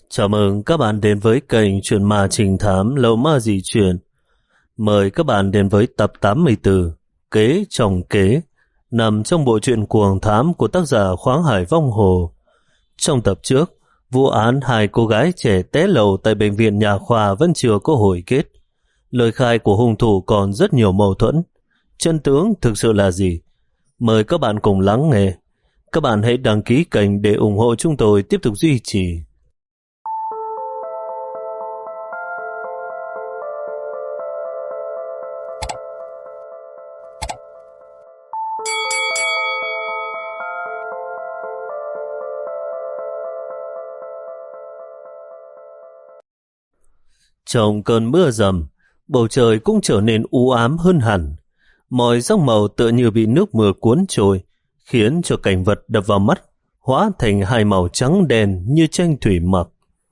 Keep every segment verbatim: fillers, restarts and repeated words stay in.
Chào mừng các bạn đến với kênh Chuyện Ma Trình Thám Lầu Ma Dị Chuyện. Mời các bạn đến với tập tám mươi tư, Kế Chồng Kế, nằm trong bộ truyện cuồng thám của tác giả Khoáng Hải Vong Hồ. Trong tập trước, vụ án hai cô gái trẻ té lầu tại bệnh viện nhà khoa vẫn chưa có hồi kết. Lời khai của hung thủ còn rất nhiều mâu thuẫn. Chân tướng thực sự là gì? Mời các bạn cùng lắng nghe. Các bạn hãy đăng ký kênh để ủng hộ chúng tôi tiếp tục duy trì. Trong cơn mưa rầm, bầu trời cũng trở nên u ám hơn hẳn. Mọi sắc màu tựa như bị nước mưa cuốn trôi, khiến cho cảnh vật đập vào mắt hóa thành hai màu trắng đen như tranh thủy mặc.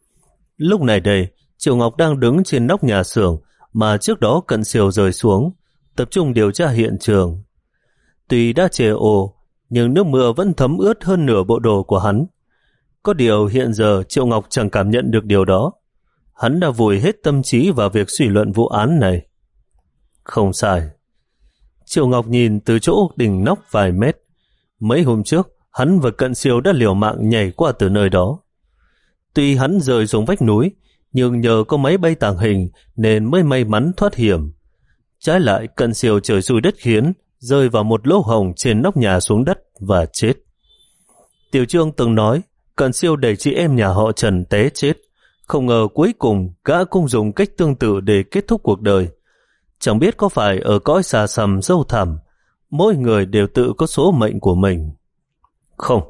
Lúc này đây, Triệu Ngọc đang đứng trên nóc nhà xưởng mà trước đó Cận Siêu rơi xuống, tập trung điều tra hiện trường. Tuy đã chê ồ, nhưng nước mưa vẫn thấm ướt hơn nửa bộ đồ của hắn. Có điều hiện giờ Triệu Ngọc chẳng cảm nhận được điều đó. Hắn đã vùi hết tâm trí vào việc suy luận vụ án này. Không sai. Triệu Ngọc nhìn từ chỗ đỉnh nóc vài mét. Mấy hôm trước, hắn và Cận Siêu đã liều mạng nhảy qua từ nơi đó. Tuy hắn rơi xuống vách núi, nhưng nhờ có máy bay tàng hình nên mới may mắn thoát hiểm. Trái lại, Cận Siêu trời xui đất khiến, rơi vào một lỗ hổng trên nóc nhà xuống đất và chết. Tiểu Trương từng nói, Cận Siêu đẩy chị em nhà họ Trần té chết. Không ngờ cuối cùng gã cũng dùng cách tương tự để kết thúc cuộc đời. Chẳng biết có phải ở cõi xa xăm sâu thẳm, mỗi người đều tự có số mệnh của mình. Không.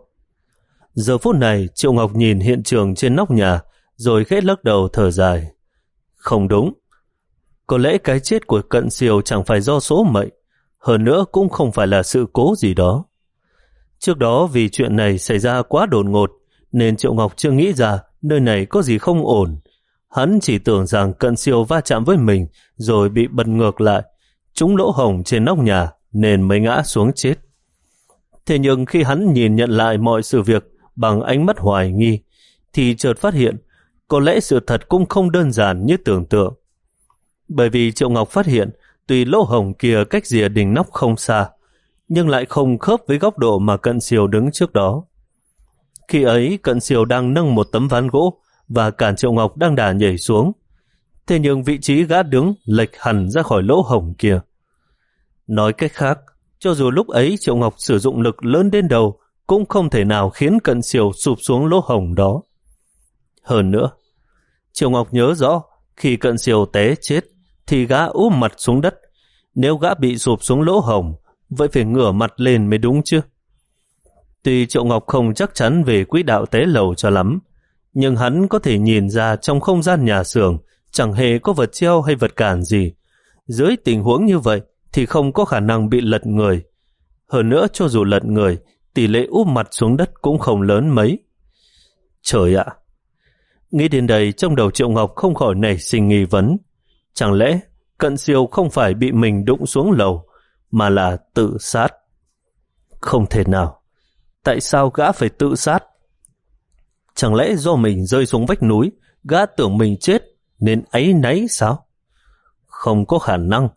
Giờ phút này Triệu Ngọc nhìn hiện trường trên nóc nhà rồi khẽ lắc đầu thở dài. Không đúng. Có lẽ cái chết của Cận Siêu chẳng phải do số mệnh, hơn nữa cũng không phải là sự cố gì đó. Trước đó vì chuyện này xảy ra quá đột ngột nên Triệu Ngọc chưa nghĩ ra nơi này có gì không ổn. Hắn chỉ tưởng rằng Cận Siêu va chạm với mình rồi bị bật ngược lại, trúng lỗ hổng trên nóc nhà nên mới ngã xuống chết. Thế nhưng khi hắn nhìn nhận lại mọi sự việc bằng ánh mắt hoài nghi, thì chợt phát hiện có lẽ sự thật cũng không đơn giản như tưởng tượng. Bởi vì Triệu Ngọc phát hiện tuy lỗ hổng kia cách rìa đỉnh nóc không xa, nhưng lại không khớp với góc độ mà Cận Siêu đứng trước đó. Khi ấy Cận Siêu đang nâng một tấm ván gỗ và cản Triệu Ngọc đang đà nhảy xuống. Thế nhưng vị trí gã đứng lệch hẳn ra khỏi lỗ hổng kia. Nói cách khác, cho dù lúc ấy Triệu Ngọc sử dụng lực lớn đến đầu cũng không thể nào khiến Cận Siêu sụp xuống lỗ hổng đó. Hơn nữa, Triệu Ngọc nhớ rõ khi Cận Siêu té chết thì gã úp mặt xuống đất. Nếu gã bị sụp xuống lỗ hổng, vậy phải ngửa mặt lên mới đúng chứ. Tuy Triệu Ngọc không chắc chắn về quỹ đạo té lầu cho lắm, nhưng hắn có thể nhìn ra trong không gian nhà xưởng chẳng hề có vật treo hay vật cản gì. Dưới tình huống như vậy thì không có khả năng bị lật người. Hơn nữa cho dù lật người, tỷ lệ úp mặt xuống đất cũng không lớn mấy. Trời ạ! Nghĩ đến đây trong đầu Triệu Ngọc không khỏi nảy sinh nghi vấn. Chẳng lẽ Cận Siêu không phải bị mình đụng xuống lầu, mà là tự sát? Không thể nào. Tại sao gã phải tự sát? Chẳng lẽ do mình rơi xuống vách núi, gã tưởng mình chết nên áy náy sao? Không có khả năng.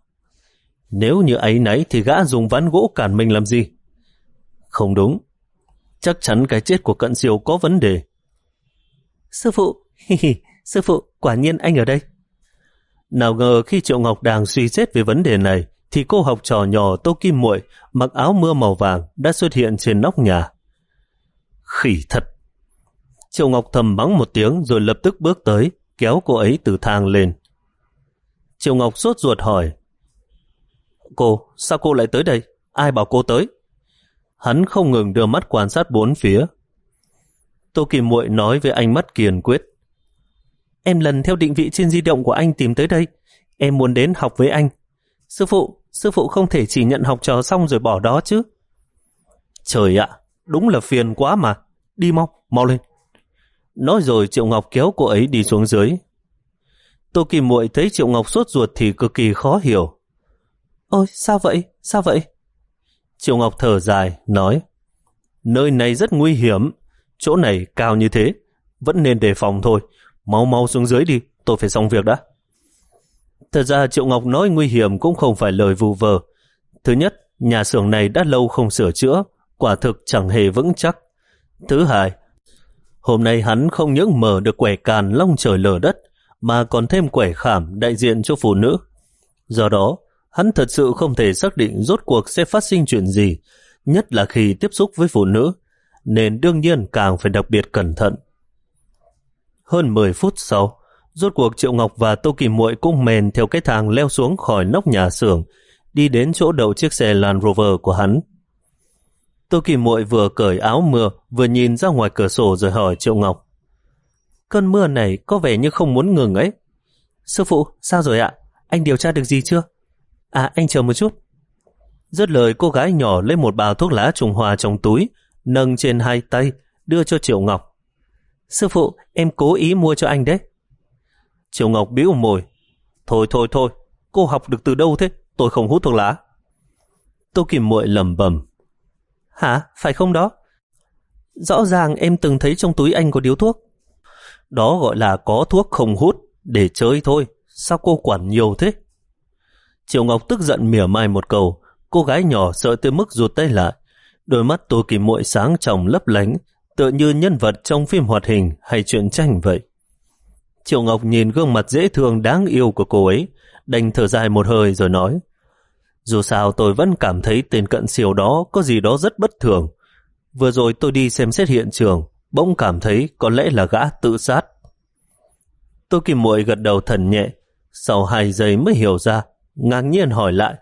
Nếu như áy náy thì gã dùng ván gỗ cản mình làm gì? Không đúng. Chắc chắn cái chết của Cận Siêu có vấn đề. Sư phụ, hi hi, sư phụ, quả nhiên anh ở đây. Nào ngờ khi Triệu Ngọc đang suy xét về vấn đề này thì cô học trò nhỏ Tô Kim Muội mặc áo mưa màu vàng đã xuất hiện trên nóc nhà. Khỉ thật! Triệu Ngọc thầm mắng một tiếng rồi lập tức bước tới, kéo cô ấy từ thang lên. Triệu Ngọc sốt ruột hỏi: Cô, sao cô lại tới đây? Ai bảo cô tới? Hắn không ngừng đưa mắt quan sát bốn phía. Tô Kim Muội nói với ánh mắt kiên quyết: Em lần theo định vị trên di động của anh tìm tới đây. Em muốn đến học với anh. Sư phụ, sư phụ không thể chỉ nhận học trò xong rồi bỏ đó chứ. Trời ạ, đúng là phiền quá mà. Đi mau, mau lên. Nói rồi Triệu Ngọc kéo cô ấy đi xuống dưới. Tô Kim Muội thấy Triệu Ngọc sốt ruột thì cực kỳ khó hiểu. Ôi, sao vậy, sao vậy? Triệu Ngọc thở dài, nói: Nơi này rất nguy hiểm. Chỗ này cao như thế, vẫn nên đề phòng thôi. Mau mau xuống dưới đi, tôi phải xong việc đã. Thật ra Triệu Ngọc nói nguy hiểm cũng không phải lời vu vơ. Thứ nhất, nhà xưởng này đã lâu không sửa chữa, quả thực chẳng hề vững chắc. Thứ hai, hôm nay hắn không những mở được quẻ càn long trời lở đất, mà còn thêm quẻ khảm đại diện cho phụ nữ. Do đó, hắn thật sự không thể xác định rốt cuộc sẽ phát sinh chuyện gì, nhất là khi tiếp xúc với phụ nữ, nên đương nhiên càng phải đặc biệt cẩn thận. Hơn mười phút sau, rốt cuộc Triệu Ngọc và Tô Kỳ Muội cũng mèn theo cái thang leo xuống khỏi nóc nhà xưởng, đi đến chỗ đậu chiếc xe Land Rover của hắn. Tô Kỳ Muội vừa cởi áo mưa, vừa nhìn ra ngoài cửa sổ rồi hỏi Triệu Ngọc: Cơn mưa này có vẻ như không muốn ngừng ấy. Sư phụ, sao rồi ạ? Anh điều tra được gì chưa? À, anh chờ một chút. Dứt lời, cô gái nhỏ lấy một bao thuốc lá Trung Hoa trong túi, nâng trên hai tay, đưa cho Triệu Ngọc. Sư phụ, em cố ý mua cho anh đấy. Triệu Ngọc bĩu môi. Thôi thôi thôi, cô học được từ đâu thế? Tôi không hút thuốc lá. Tô Kỳ Muội lẩm bẩm. Hả? Phải không đó? Rõ ràng em từng thấy trong túi anh có điếu thuốc. Đó gọi là có thuốc không hút, để chơi thôi. Sao cô quản nhiều thế? Triệu Ngọc tức giận mỉa mai một câu. Cô gái nhỏ sợ tới mức rụt tay lại. Đôi mắt Tô Kỳ Muội sáng trong lấp lánh, tựa như nhân vật trong phim hoạt hình hay truyện tranh vậy. Triệu Ngọc nhìn gương mặt dễ thương đáng yêu của cô ấy, đành thở dài một hơi rồi nói: Dù sao tôi vẫn cảm thấy tên Cận Siêu đó có gì đó rất bất thường. Vừa rồi tôi đi xem xét hiện trường, bỗng cảm thấy có lẽ là gã tự sát. Tô Kỳ Muội gật đầu thần nhẹ, sau hai giây mới hiểu ra, ngạc nhiên hỏi lại: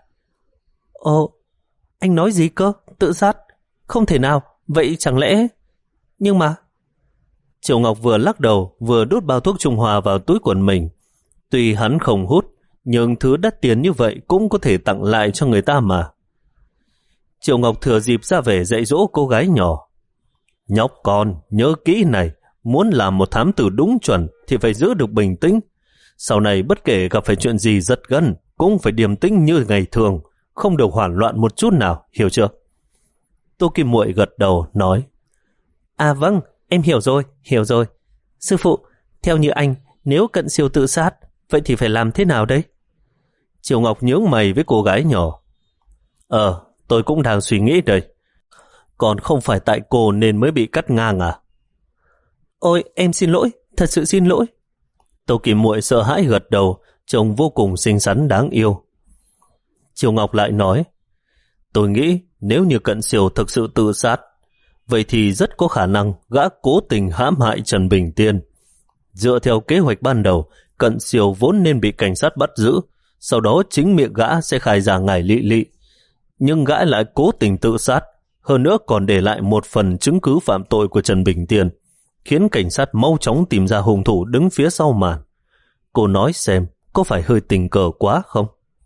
Ồ, anh nói gì cơ? Tự sát? Không thể nào, vậy chẳng lẽ... Nhưng mà... Triệu Ngọc vừa lắc đầu, vừa đút bao thuốc Trung Hoa vào túi quần mình. Tuy hắn không hút, nhưng thứ đắt tiền như vậy cũng có thể tặng lại cho người ta mà. Triệu Ngọc thừa dịp ra về dạy dỗ cô gái nhỏ. Nhóc con, nhớ kỹ này, muốn làm một thám tử đúng chuẩn thì phải giữ được bình tĩnh. Sau này bất kể gặp phải chuyện gì giật gân, cũng phải điềm tĩnh như ngày thường, không được hoảng loạn một chút nào, hiểu chưa? Tô Kim Muội gật đầu, nói: À vâng, em hiểu rồi, hiểu rồi. Sư phụ, theo như anh, nếu Cận Siêu tự sát, vậy thì phải làm thế nào đấy? Triệu Ngọc nhướng mày với cô gái nhỏ. Ờ, tôi cũng đang suy nghĩ đây. Còn không phải tại cô nên mới bị cắt ngang à? Ôi, em xin lỗi, thật sự xin lỗi. Tô Kim Muội sợ hãi gật đầu, trông vô cùng xinh xắn đáng yêu. Triệu Ngọc lại nói: Tôi nghĩ nếu như Cận Siêu thực sự tự sát, vậy thì rất có khả năng gã cố tình hãm hại Trần Bình Tiên. Dựa theo kế hoạch ban đầu, Cận Siêu vốn nên bị cảnh sát bắt giữ, sau đó chính miệng gã sẽ khai ra ngải lị lị. Nhưng gã lại cố tình tự sát, hơn nữa còn để lại một phần chứng cứ phạm tội của Trần Bình Tiên, khiến cảnh sát mau chóng tìm ra hung thủ đứng phía sau màn. Cô nói xem, có phải hơi tình cờ quá không?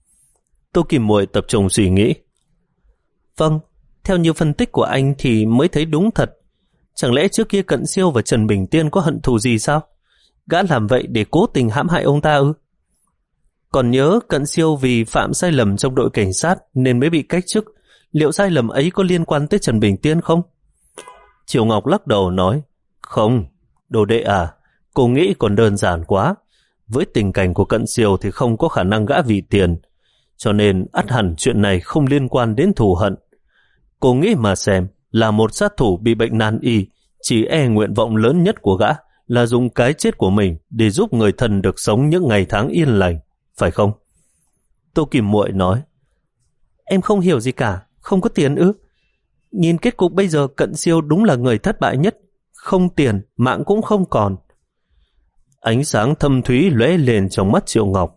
Tô Kim Muội tập trung suy nghĩ. Vâng, theo như phân tích của anh thì mới thấy đúng thật. Chẳng lẽ trước kia Cận Siêu và Trần Bình Tiên có hận thù gì sao? Gã làm vậy để cố tình hãm hại ông ta ư? Còn nhớ Cận Siêu vì phạm sai lầm trong đội cảnh sát nên mới bị cách chức. Liệu sai lầm ấy có liên quan tới Trần Bình Tiên không? Triệu Ngọc lắc đầu nói: Không, đồ đệ à, cô nghĩ còn đơn giản quá. Với tình cảnh của Cận Siêu thì không có khả năng gã vì tiền, cho nên ắt hẳn chuyện này không liên quan đến thù hận. Cô nghĩ mà xem, là một sát thủ bị bệnh nan y, chỉ e nguyện vọng lớn nhất của gã là dùng cái chết của mình để giúp người thân được sống những ngày tháng yên lành, phải không? Tô Kim Muội nói: Em không hiểu gì cả, không có tiền ư? Nhìn kết cục bây giờ Cận Siêu đúng là người thất bại nhất, không tiền, mạng cũng không còn. Ánh sáng thâm thúy lóe lên trong mắt Triệu Ngọc.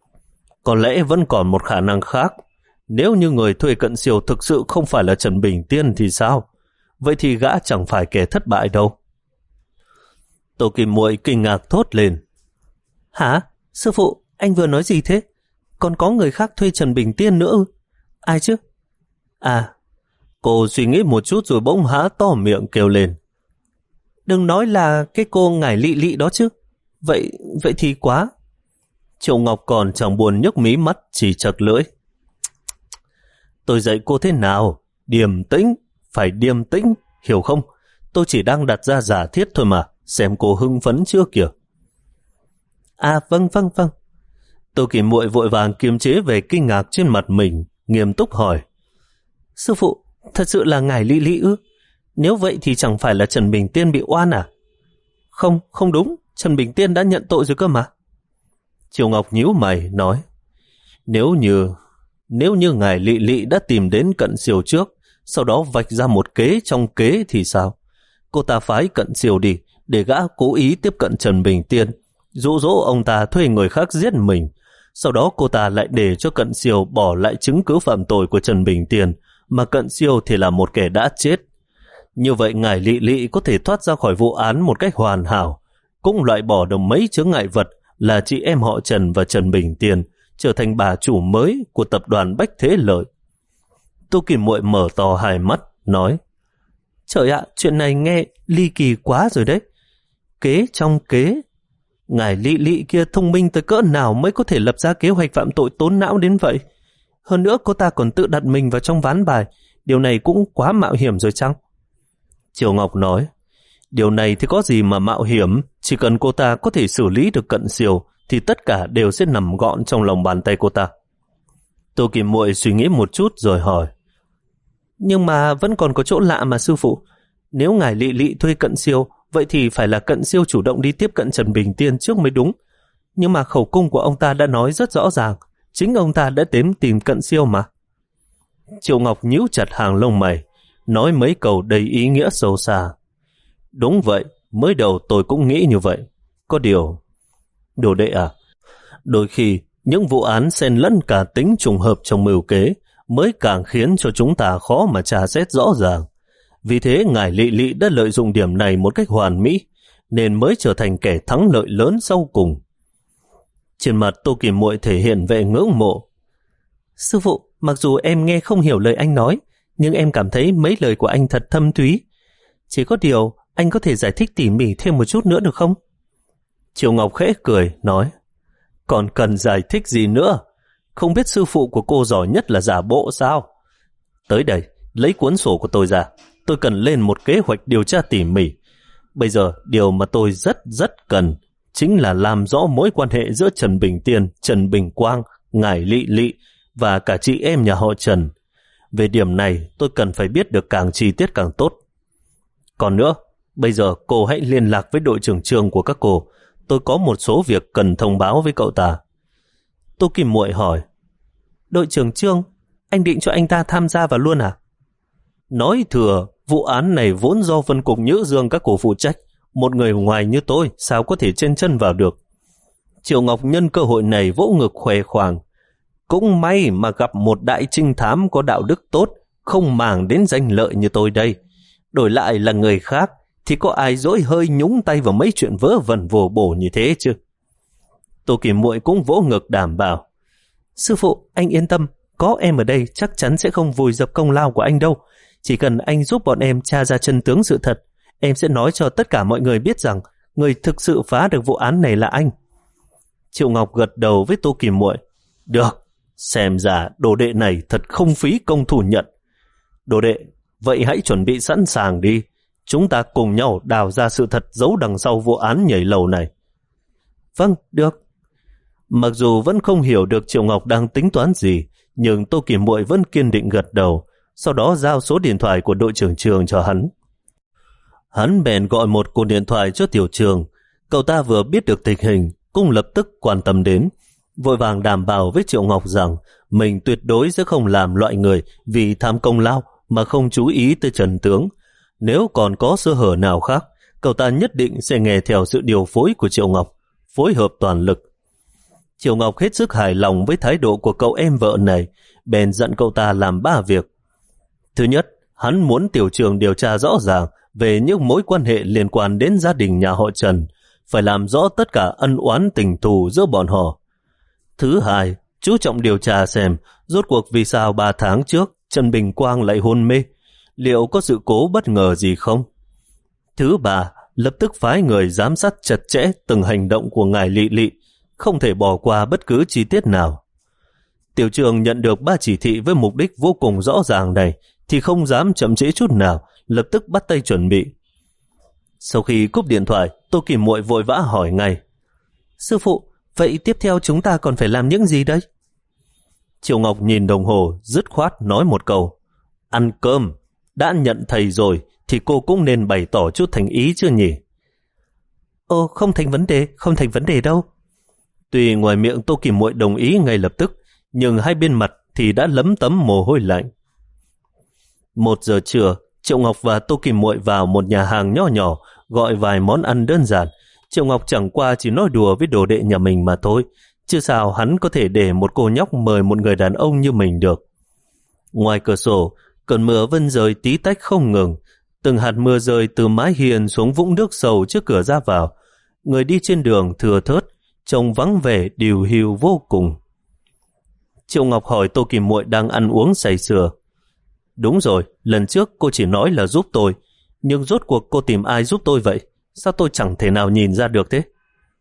Có lẽ vẫn còn một khả năng khác. Nếu như người thuê Cận Siêu thực sự không phải là Trần Bình Tiên thì sao? Vậy thì gã chẳng phải kẻ thất bại đâu. Tô Kim Muội kinh ngạc thốt lên: Hả? Sư phụ, anh vừa nói gì thế? Còn có người khác thuê Trần Bình Tiên nữa ư? Ai chứ? À, cô suy nghĩ một chút rồi bỗng há to miệng kêu lên: Đừng nói là cái cô ngải lị lị đó chứ. Vậy, vậy thì quá. Triệu Ngọc còn chẳng buồn nhấc mí mắt, chỉ chật lưỡi. Tôi dạy cô thế nào? Điềm tĩnh, phải điềm tĩnh, hiểu không? Tôi chỉ đang đặt ra giả thiết thôi mà, xem cô hưng phấn chưa kìa. À vâng vâng vâng. Tô Kỳ Muội vội vàng kiềm chế về kinh ngạc trên mặt mình, nghiêm túc hỏi. Sư phụ, thật sự là ngài Lị Lị ư? Nếu vậy thì chẳng phải là Trần Bình Tiên bị oan à? Không, không đúng, Trần Bình Tiên đã nhận tội rồi cơ mà. Triều Ngọc nhíu mày nói, nếu như nếu như ngài Lị Lị đã tìm đến Cận Siêu trước, sau đó vạch ra một kế trong kế thì sao? Cô ta phái Cận Siêu đi để gã cố ý tiếp cận Trần Bình Tiên, dụ dỗ ông ta thuê người khác giết mình. Sau đó cô ta lại để cho Cận Siêu bỏ lại chứng cứ phạm tội của Trần Bình Tiên, mà Cận Siêu thì là một kẻ đã chết. Như vậy ngài Lị Lị có thể thoát ra khỏi vụ án một cách hoàn hảo, cũng loại bỏ được mấy chướng ngại vật là chị em họ Trần và Trần Bình Tiên, trở thành bà chủ mới của tập đoàn Bách Thế Lợi. Tô Kỳ Muội mở to hai mắt, nói, trời ạ, chuyện này nghe ly kỳ quá rồi đấy. Kế trong kế, ngài Lị Lị kia thông minh tới cỡ nào mới có thể lập ra kế hoạch phạm tội tốn não đến vậy? Hơn nữa cô ta còn tự đặt mình vào trong ván bài, điều này cũng quá mạo hiểm rồi chăng? Triều Ngọc nói, điều này thì có gì mà mạo hiểm, chỉ cần cô ta có thể xử lý được Cận Siêu thì tất cả đều sẽ nằm gọn trong lòng bàn tay cô ta. Tô Kỳ Muội suy nghĩ một chút rồi hỏi, nhưng mà vẫn còn có chỗ lạ mà sư phụ. Nếu ngài Lị Lị thuê Cận Siêu, vậy thì phải là Cận Siêu chủ động đi tiếp cận Trần Bình Tiên trước mới đúng. Nhưng mà khẩu cung của ông ta đã nói rất rõ ràng, chính ông ta đã đến tìm Cận Siêu mà. Triệu Ngọc nhíu chặt hàng lông mày, nói mấy câu đầy ý nghĩa sâu xa. Đúng vậy, mới đầu tôi cũng nghĩ như vậy. Có điều, đồ đệ à, đôi khi những vụ án xen lẫn cả tính trùng hợp trong mưu kế mới càng khiến cho chúng ta khó mà tra xét rõ ràng. Vì thế ngài Lị Lị đã lợi dụng điểm này một cách hoàn mỹ, nên mới trở thành kẻ thắng lợi lớn sau cùng. Trên mặt Tô Kỳ Muội thể hiện vẻ ngưỡng mộ. Sư phụ, mặc dù em nghe không hiểu lời anh nói, nhưng em cảm thấy mấy lời của anh thật thâm thúy. Chỉ có điều, anh có thể giải thích tỉ mỉ thêm một chút nữa được không? Triều Ngọc khẽ cười, nói, còn cần giải thích gì nữa? Không biết sư phụ của cô giỏi nhất là giả bộ sao? Tới đây, lấy cuốn sổ của tôi ra. Tôi cần lên một kế hoạch điều tra tỉ mỉ. Bây giờ, điều mà tôi rất rất cần chính là làm rõ mối quan hệ giữa Trần Bình Tiên, Trần Bình Quang, ngài Lị Lị và cả chị em nhà họ Trần. Về điểm này, tôi cần phải biết được càng chi tiết càng tốt. Còn nữa, bây giờ cô hãy liên lạc với đội trưởng trường của các cô. Tôi có một số việc cần thông báo với cậu ta. Tô Kim Muội hỏi, đội trưởng Trương, anh định cho anh ta tham gia vào luôn à? Nói thừa, vụ án này vốn do phân cục Nhữ Dương các cô phụ trách. Một người ngoài như tôi sao có thể chen chân vào được? Triệu Ngọc nhân cơ hội này vỗ ngực khoe khoang. Cũng may mà gặp một đại trinh thám có đạo đức tốt, không màng đến danh lợi như tôi đây. Đổi lại là người khác, thì có ai dỗi hơi nhúng tay vào mấy chuyện vớ vẩn vồ bổ như thế chứ? Tô Kỳ Muội cũng vỗ ngực đảm bảo. Sư phụ, anh yên tâm, có em ở đây chắc chắn sẽ không vùi dập công lao của anh đâu. Chỉ cần anh giúp bọn em tra ra chân tướng sự thật, em sẽ nói cho tất cả mọi người biết rằng người thực sự phá được vụ án này là anh. Triệu Ngọc gật đầu với Tô Kỳ Muội. Được, xem ra đồ đệ này thật không phí công thủ nhận. Đồ đệ, vậy hãy chuẩn bị sẵn sàng đi. Chúng ta cùng nhau đào ra sự thật giấu đằng sau vụ án nhảy lầu này. Vâng, được. Mặc dù vẫn không hiểu được Triệu Ngọc đang tính toán gì, nhưng Tô Kỳ Muội vẫn kiên định gật đầu, sau đó giao số điện thoại của đội trưởng Trường cho hắn. Hắn bèn gọi một cuộc điện thoại cho Tiểu Trường. Cậu ta vừa biết được tình hình, cũng lập tức quan tâm đến, vội vàng đảm bảo với Triệu Ngọc rằng mình tuyệt đối sẽ không làm loại người vì tham công lao mà không chú ý tới trần tướng. Nếu còn có sơ hở nào khác, cậu ta nhất định sẽ nghe theo sự điều phối của Triệu Ngọc, phối hợp toàn lực. Triệu Ngọc hết sức hài lòng với thái độ của cậu em vợ này, bèn dặn cậu ta làm ba việc. Thứ nhất, hắn muốn Tiểu Trường điều tra rõ ràng về những mối quan hệ liên quan đến gia đình nhà họ Trần, phải làm rõ tất cả ân oán tình thù giữa bọn họ. Thứ hai, chú trọng điều tra xem rốt cuộc vì sao ba tháng trước Trần Bình Quang lại hôn mê, liệu có sự cố bất ngờ gì không? Thứ ba, lập tức phái người giám sát chặt chẽ từng hành động của ngài Lị Lị, không thể bỏ qua bất cứ chi tiết nào. Tiểu Trường nhận được ba chỉ thị với mục đích vô cùng rõ ràng này thì không dám chậm trễ chút nào, lập tức bắt tay chuẩn bị. Sau khi cúp điện thoại, Tô Kim Muội vội vã hỏi ngay. Sư phụ, vậy tiếp theo chúng ta còn phải làm những gì đây? Triệu Ngọc nhìn đồng hồ, dứt khoát nói một câu. Ăn cơm, đã nhận thầy rồi thì cô cũng nên bày tỏ chút thành ý chứ nhỉ? Ồ, không thành vấn đề, không thành vấn đề đâu. Tuy ngoài miệng Tô Kim Muội đồng ý ngay lập tức, nhưng hai bên mặt thì đã lấm tấm mồ hôi lạnh. Một giờ trưa, Triệu Ngọc và Tô Kim Muội vào một nhà hàng nho nhỏ, gọi vài món ăn đơn giản. Triệu Ngọc chẳng qua chỉ nói đùa với đồ đệ nhà mình mà thôi, chứ sao hắn có thể để một cô nhóc mời một người đàn ông như mình được. Ngoài cửa sổ, cơn mưa vân rơi tí tách không ngừng, từng hạt mưa rơi từ mái hiên xuống vũng nước sâu trước cửa ra vào. Người đi trên đường thưa thớt, trông vắng vẻ điều hưu vô cùng. Triệu Ngọc hỏi Tô Kim Muội đang ăn uống say sưa. Đúng rồi, lần trước cô chỉ nói là giúp tôi, nhưng rốt cuộc cô tìm ai giúp tôi vậy? Sao tôi chẳng thể nào nhìn ra được thế?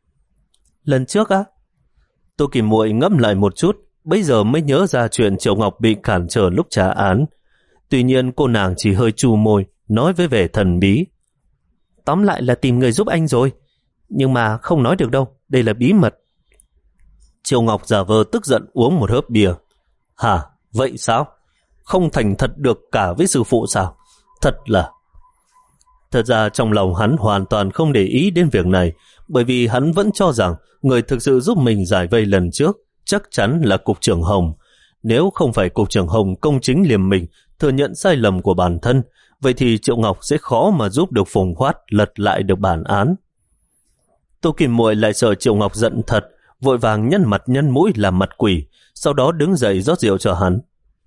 Lần trước á? Tô Kim Muội ngẫm lại một chút, bây giờ mới nhớ ra chuyện Triệu Ngọc bị cản trở lúc trả án. Tuy nhiên cô nàng chỉ hơi chu môi, nói với vẻ thần bí. Tóm lại là tìm người giúp anh rồi, nhưng mà không nói được đâu, đây là bí mật. Triệu Ngọc giả vờ tức giận uống một hớp bia. Hả? Vậy sao? Không thành thật được cả với sư phụ sao? Thật là... Thật ra trong lòng hắn hoàn toàn không để ý đến việc này, bởi vì hắn vẫn cho rằng người thực sự giúp mình giải vây lần trước chắc chắn là Cục trưởng Hồng. Nếu không phải Cục trưởng Hồng công chính liềm mình, thừa nhận sai lầm của bản thân, vậy thì Triệu Ngọc sẽ khó mà giúp được Phùng Khoát lật lại được bản án. Tô Kim Muội lại sợ Triệu Ngọc giận thật, vội vàng nhân mặt nhân mũi làm mặt quỷ, sau đó đứng dậy rót rượu cho hắn.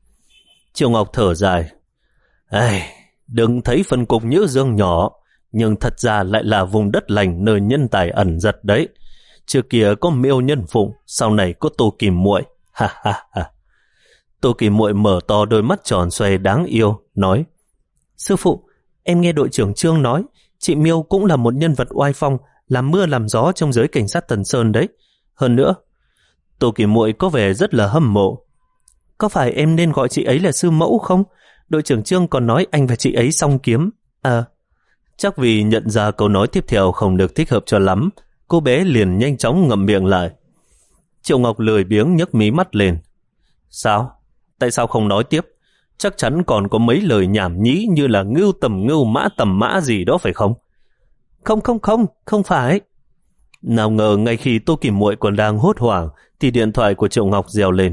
Triệu Ngọc thở dài. Ai, đừng thấy phân cục Nhữ Dương nhỏ, nhưng thật ra lại là vùng đất lành nơi nhân tài ẩn giật đấy. Trước kia có Miêu Nhân Phụng, sau này có Tô Kim Muội. Ha ha ha. Tô Kim Muội mở to đôi mắt tròn xoe đáng yêu, nói: Sư phụ, em nghe đội trưởng Trương nói, chị Miêu cũng là một nhân vật oai phong, làm mưa làm gió trong giới cảnh sát Tần Sơn đấy. Hơn nữa, Tô Kim Muội có vẻ rất là hâm mộ. Có phải em nên gọi chị ấy là sư mẫu không? Đội trưởng Trương còn nói anh và chị ấy song kiếm. À, chắc vì nhận ra câu nói tiếp theo không được thích hợp cho lắm, cô bé liền nhanh chóng ngậm miệng lại. Triệu Ngọc lười biếng nhấc mí mắt lên. Sao? Tại sao không nói tiếp? Chắc chắn còn có mấy lời nhảm nhí như là ngưu tầm ngưu mã tầm mã gì đó phải không? Không không không, không phải. Nào ngờ ngay khi Tô Kim Muội còn đang hốt hoảng thì điện thoại của Triệu Ngọc reo lên.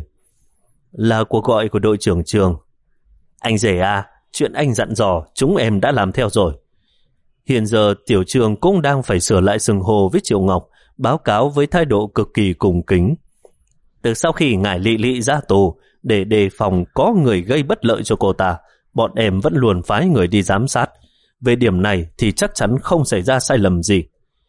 Là cuộc gọi của đội trưởng Trường. Anh rể à, chuyện anh dặn dò chúng em đã làm theo rồi. Hiện giờ Tiểu Trường cũng đang phải sửa lại xưng hô với Triệu Ngọc, báo cáo với thái độ cực kỳ cung kính. Từ sau khi ngài Lị Lị ra tù, để đề phòng có người gây bất lợi cho cô ta, bọn em vẫn luôn phái người đi giám sát. Về điểm này thì chắc chắn không xảy ra sai lầm gì.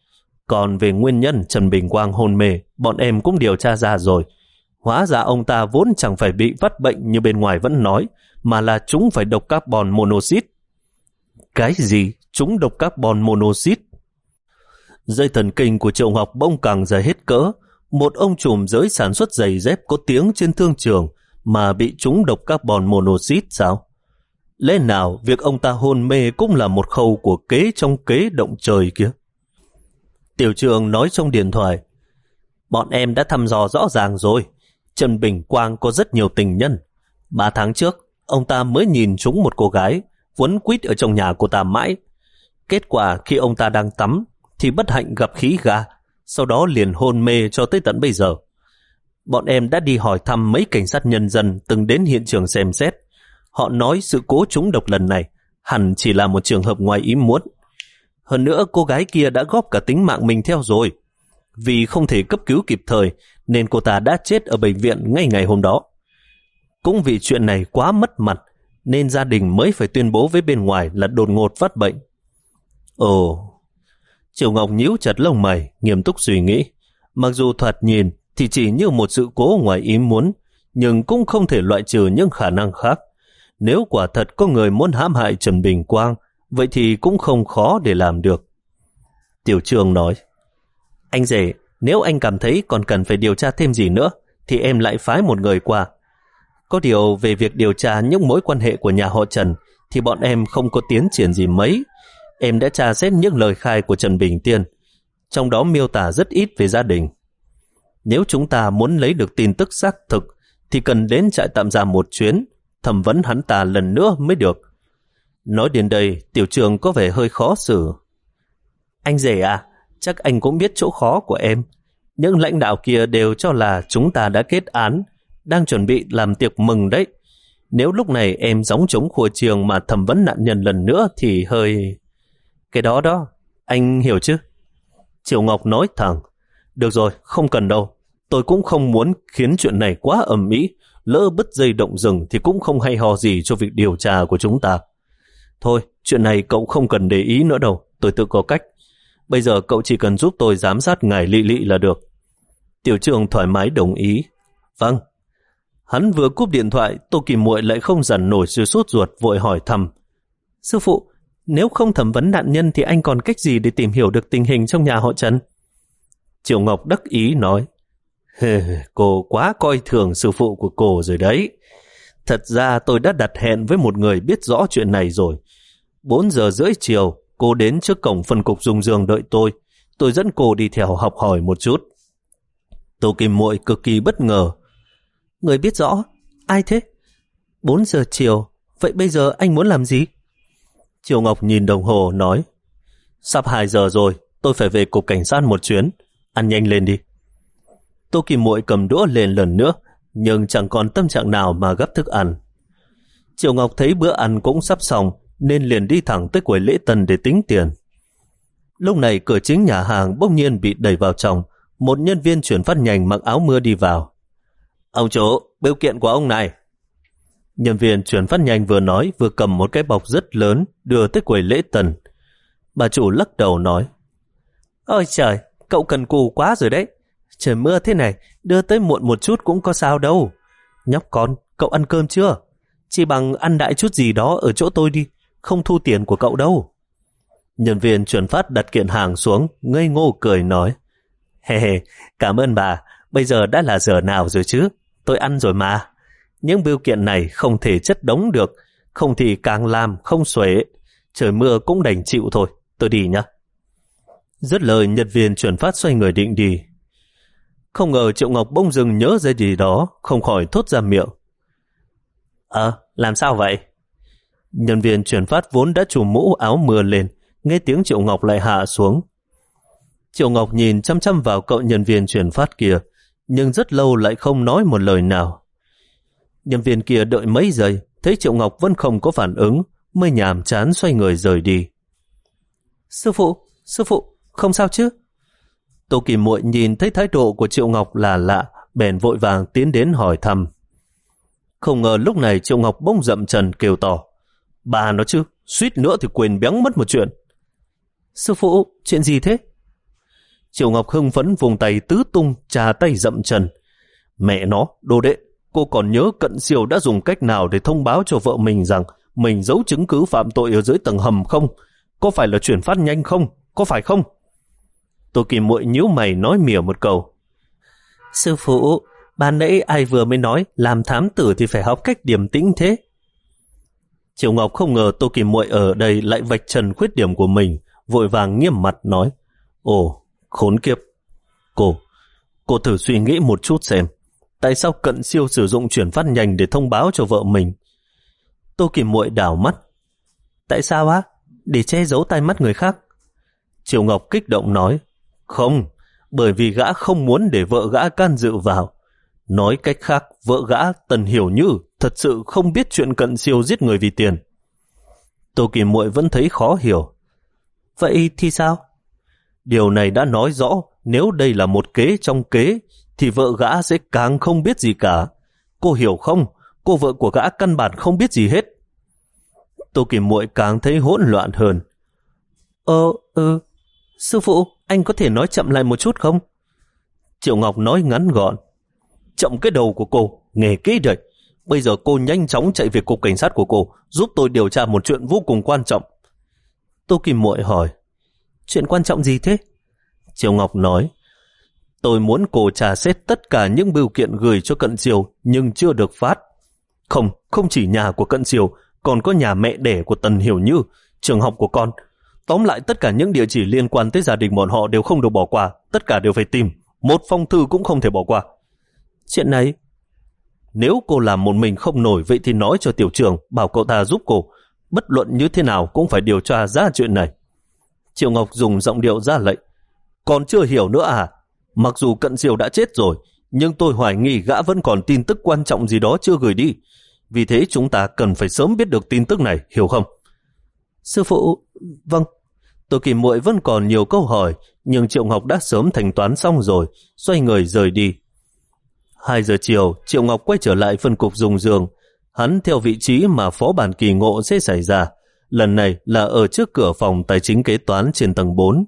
Còn về nguyên nhân Trần Bình Quang hôn mê, bọn em cũng điều tra ra rồi. Hóa ra ông ta vốn chẳng phải bị vắt bệnh như bên ngoài vẫn nói, mà là chúng phải độc carbon monoxide. Cái gì? Chúng độc carbon monoxide? Dây thần kinh của Triệu Ngọc bông càng ra hết cỡ. Một ông trùm giới sản xuất giày dép có tiếng trên thương trường mà bị trúng độc carbon monoxide sao? Lẽ nào việc ông ta hôn mê cũng là một khâu của kế trong kế động trời kia? Tiểu Trường nói trong điện thoại. Bọn em đã thăm dò rõ ràng rồi. Trần Bình Quang có rất nhiều tình nhân. Ba tháng trước, ông ta mới nhìn trúng một cô gái, quấn quýt ở trong nhà cô ta mãi. Kết quả khi ông ta đang tắm, thì bất hạnh gặp khí ga, sau đó liền hôn mê cho tới tận bây giờ. Bọn em đã đi hỏi thăm mấy cảnh sát nhân dân từng đến hiện trường xem xét. Họ nói sự cố trúng độc lần này hẳn chỉ là một trường hợp ngoài ý muốn. Hơn nữa cô gái kia đã góp cả tính mạng mình theo rồi. Vì không thể cấp cứu kịp thời nên cô ta đã chết ở bệnh viện ngay ngày hôm đó. Cũng vì chuyện này quá mất mặt nên gia đình mới phải tuyên bố với bên ngoài là đột ngột phát bệnh. Ồ, Triệu Ngọc nhíu chặt lông mày, nghiêm túc suy nghĩ. Mặc dù thoạt nhìn thì chỉ như một sự cố ngoài ý muốn, nhưng cũng không thể loại trừ những khả năng khác. Nếu quả thật có người muốn hãm hại Trần Bình Quang, vậy thì cũng không khó để làm được. Tiểu Trường nói, anh rể, nếu anh cảm thấy còn cần phải điều tra thêm gì nữa, thì em lại phái một người qua. Có điều về việc điều tra những mối quan hệ của nhà họ Trần, thì bọn em không có tiến triển gì mấy. Em đã tra xét những lời khai của Trần Bình Tiên, trong đó miêu tả rất ít về gia đình. Nếu chúng ta muốn lấy được tin tức xác thực thì cần đến trại tạm giam một chuyến, thẩm vấn hắn ta lần nữa mới được. Nói đến đây, tiểu trường có vẻ hơi khó xử. Anh rể à, chắc anh cũng biết chỗ khó của em. Những lãnh đạo kia đều cho là chúng ta đã kết án, đang chuẩn bị làm tiệc mừng đấy. Nếu lúc này em gióng trống khua chiêng mà thẩm vấn nạn nhân lần nữa thì hơi... Cái đó đó, anh hiểu chứ? Triệu Ngọc nói thẳng. Được rồi, không cần đâu. Tôi cũng không muốn khiến chuyện này quá ầm ĩ, lỡ bứt dây động rừng thì cũng không hay ho gì cho việc điều tra của chúng ta. Thôi, chuyện này cậu không cần để ý nữa đâu, tôi tự có cách. Bây giờ cậu chỉ cần giúp tôi giám sát ngài Lị Lị là được. Tiểu Trường thoải mái đồng ý. Vâng. Hắn vừa cúp điện thoại, Tô Kỳ Muội lại không dằn nổi sự sốt ruột, vội hỏi thăm. Sư phụ, nếu không thẩm vấn nạn nhân thì anh còn cách gì để tìm hiểu được tình hình trong nhà họ Trần? Triệu Ngọc đắc ý nói. Cô quá coi thường sư phụ của cô rồi đấy. Thật ra tôi đã đặt hẹn với một người biết rõ chuyện này rồi. Bốn giờ rưỡi chiều, cô đến trước cổng phân cục Dung Dương đợi tôi. Tôi dẫn cô đi theo học hỏi một chút. Tô Kim Muội cực kỳ bất ngờ. Người biết rõ? Ai thế? Bốn giờ chiều, vậy bây giờ anh muốn làm gì? Triệu Ngọc nhìn đồng hồ nói. Sắp hai giờ rồi, tôi phải về cục cảnh sát một chuyến. Ăn nhanh lên đi. Tô Kim Muội cầm đũa lên lần nữa, nhưng chẳng còn tâm trạng nào mà gấp thức ăn. Triệu Ngọc thấy bữa ăn cũng sắp xong, nên liền đi thẳng tới quầy lễ tân để tính tiền. Lúc này cửa chính nhà hàng bỗng nhiên bị đẩy vào trong, một nhân viên chuyển phát nhanh mặc áo mưa đi vào. Ông chủ, bưu kiện của ông này. Nhân viên chuyển phát nhanh vừa nói vừa cầm một cái bọc rất lớn đưa tới quầy lễ tân. Bà chủ lắc đầu nói. Ôi trời, cậu cần cù quá rồi đấy. Trời mưa thế này, đưa tới muộn một chút cũng có sao đâu. Nhóc con, cậu ăn cơm chưa? Chỉ bằng ăn đại chút gì đó ở chỗ tôi đi, không thu tiền của cậu đâu. Nhân viên chuyển phát đặt kiện hàng xuống, ngây ngô cười nói. Hề hề, cảm ơn bà, bây giờ đã là giờ nào rồi chứ? Tôi ăn rồi mà. Những bưu kiện này không thể chất đống được, không thì càng làm không xuể. Trời mưa cũng đành chịu thôi, tôi đi nhá. Dứt lời, nhân viên chuyển phát xoay người định đi. Không ngờ Triệu Ngọc bỗng dưng nhớ ra gì đó, không khỏi thốt ra miệng. Ờ, làm sao vậy? Nhân viên chuyển phát vốn đã trùm mũ áo mưa lên, nghe tiếng Triệu Ngọc lại hạ xuống. Triệu Ngọc nhìn chăm chăm vào cậu nhân viên chuyển phát kia, nhưng rất lâu lại không nói một lời nào. Nhân viên kia đợi mấy giây, thấy Triệu Ngọc vẫn không có phản ứng, mới nhàm chán xoay người rời đi. Sư phụ, sư phụ, không sao chứ? Tô Kỳ Muội nhìn thấy thái độ của Triệu Ngọc là lạ, bèn vội vàng tiến đến hỏi thăm. Không ngờ lúc này Triệu Ngọc bỗng dậm chân kêu to. Bà nói chứ, suýt nữa thì quên béng mất một chuyện. Sư phụ, chuyện gì thế? Triệu Ngọc hưng phấn vùng tay tứ tung, trà tay dậm chân. Mẹ nó, đồ đệ, cô còn nhớ Cận Siêu đã dùng cách nào để thông báo cho vợ mình rằng mình giấu chứng cứ phạm tội ở dưới tầng hầm không? Có phải là chuyển phát nhanh không? Có phải không? Tô Kỳ Muội nhíu mày nói mỉa một câu. Sư phụ, ban nãy ai vừa mới nói làm thám tử thì phải học cách điềm tĩnh thế? Triệu Ngọc không ngờ Tô Kỳ Muội ở đây lại vạch trần khuyết điểm của mình, vội vàng nghiêm mặt nói. Ồ, khốn kiếp. Cô, cô thử suy nghĩ một chút xem. Tại sao Cận Siêu sử dụng chuyển phát nhanh để thông báo cho vợ mình? Tô Kỳ Muội đảo mắt. Tại sao á? Để che giấu tai mắt người khác? Triệu Ngọc kích động nói. Không, bởi vì gã không muốn để vợ gã can dự vào. Nói cách khác, vợ gã Tần Hiểu Như thật sự không biết chuyện Cận Siêu giết người vì tiền. Tô Kỳ Muội vẫn thấy khó hiểu. Vậy thì sao? Điều này đã nói rõ nếu đây là một kế trong kế thì vợ gã sẽ càng không biết gì cả. Cô hiểu không? Cô vợ của gã căn bản không biết gì hết. Tô Kỳ Muội càng thấy hỗn loạn hơn. Ờ, ừ, sư phụ, anh có thể nói chậm lại một chút không? Triệu Ngọc nói ngắn gọn. Chậm cái đầu của cô, nghề kỹ đời. Bây giờ cô nhanh chóng chạy về cục cảnh sát của cô, giúp tôi điều tra một chuyện vô cùng quan trọng. Tô Kỳ Muội hỏi. Chuyện quan trọng gì thế? Triệu Ngọc nói. Tôi muốn cô trả xét tất cả những bưu kiện gửi cho Cận Siêu nhưng chưa được phát. Không, không chỉ nhà của Cận Siêu, còn có nhà mẹ đẻ của Tần Hiểu Như, trường học của con. Tóm lại tất cả những địa chỉ liên quan tới gia đình bọn họ đều không được bỏ qua, tất cả đều phải tìm, một phong thư cũng không thể bỏ qua. Chuyện này, nếu cô làm một mình không nổi, vậy thì nói cho tiểu trưởng, bảo cậu ta giúp cô, bất luận như thế nào cũng phải điều tra ra chuyện này. Triệu Ngọc dùng giọng điệu ra lệnh. Còn chưa hiểu nữa à? Mặc dù Cận Diều đã chết rồi, nhưng tôi hoài nghi gã vẫn còn tin tức quan trọng gì đó chưa gửi đi. Vì thế chúng ta cần phải sớm biết được tin tức này, hiểu không? Sư phụ, vâng. Tô Kim Muội vẫn còn nhiều câu hỏi, nhưng Triệu Ngọc đã sớm thanh toán xong rồi, xoay người rời đi. Hai giờ chiều, Triệu Ngọc quay trở lại phân cục Dung Dương. Hắn theo vị trí mà phó bản kỳ ngộ sẽ xảy ra. Lần này là ở trước cửa phòng tài chính kế toán trên tầng bốn.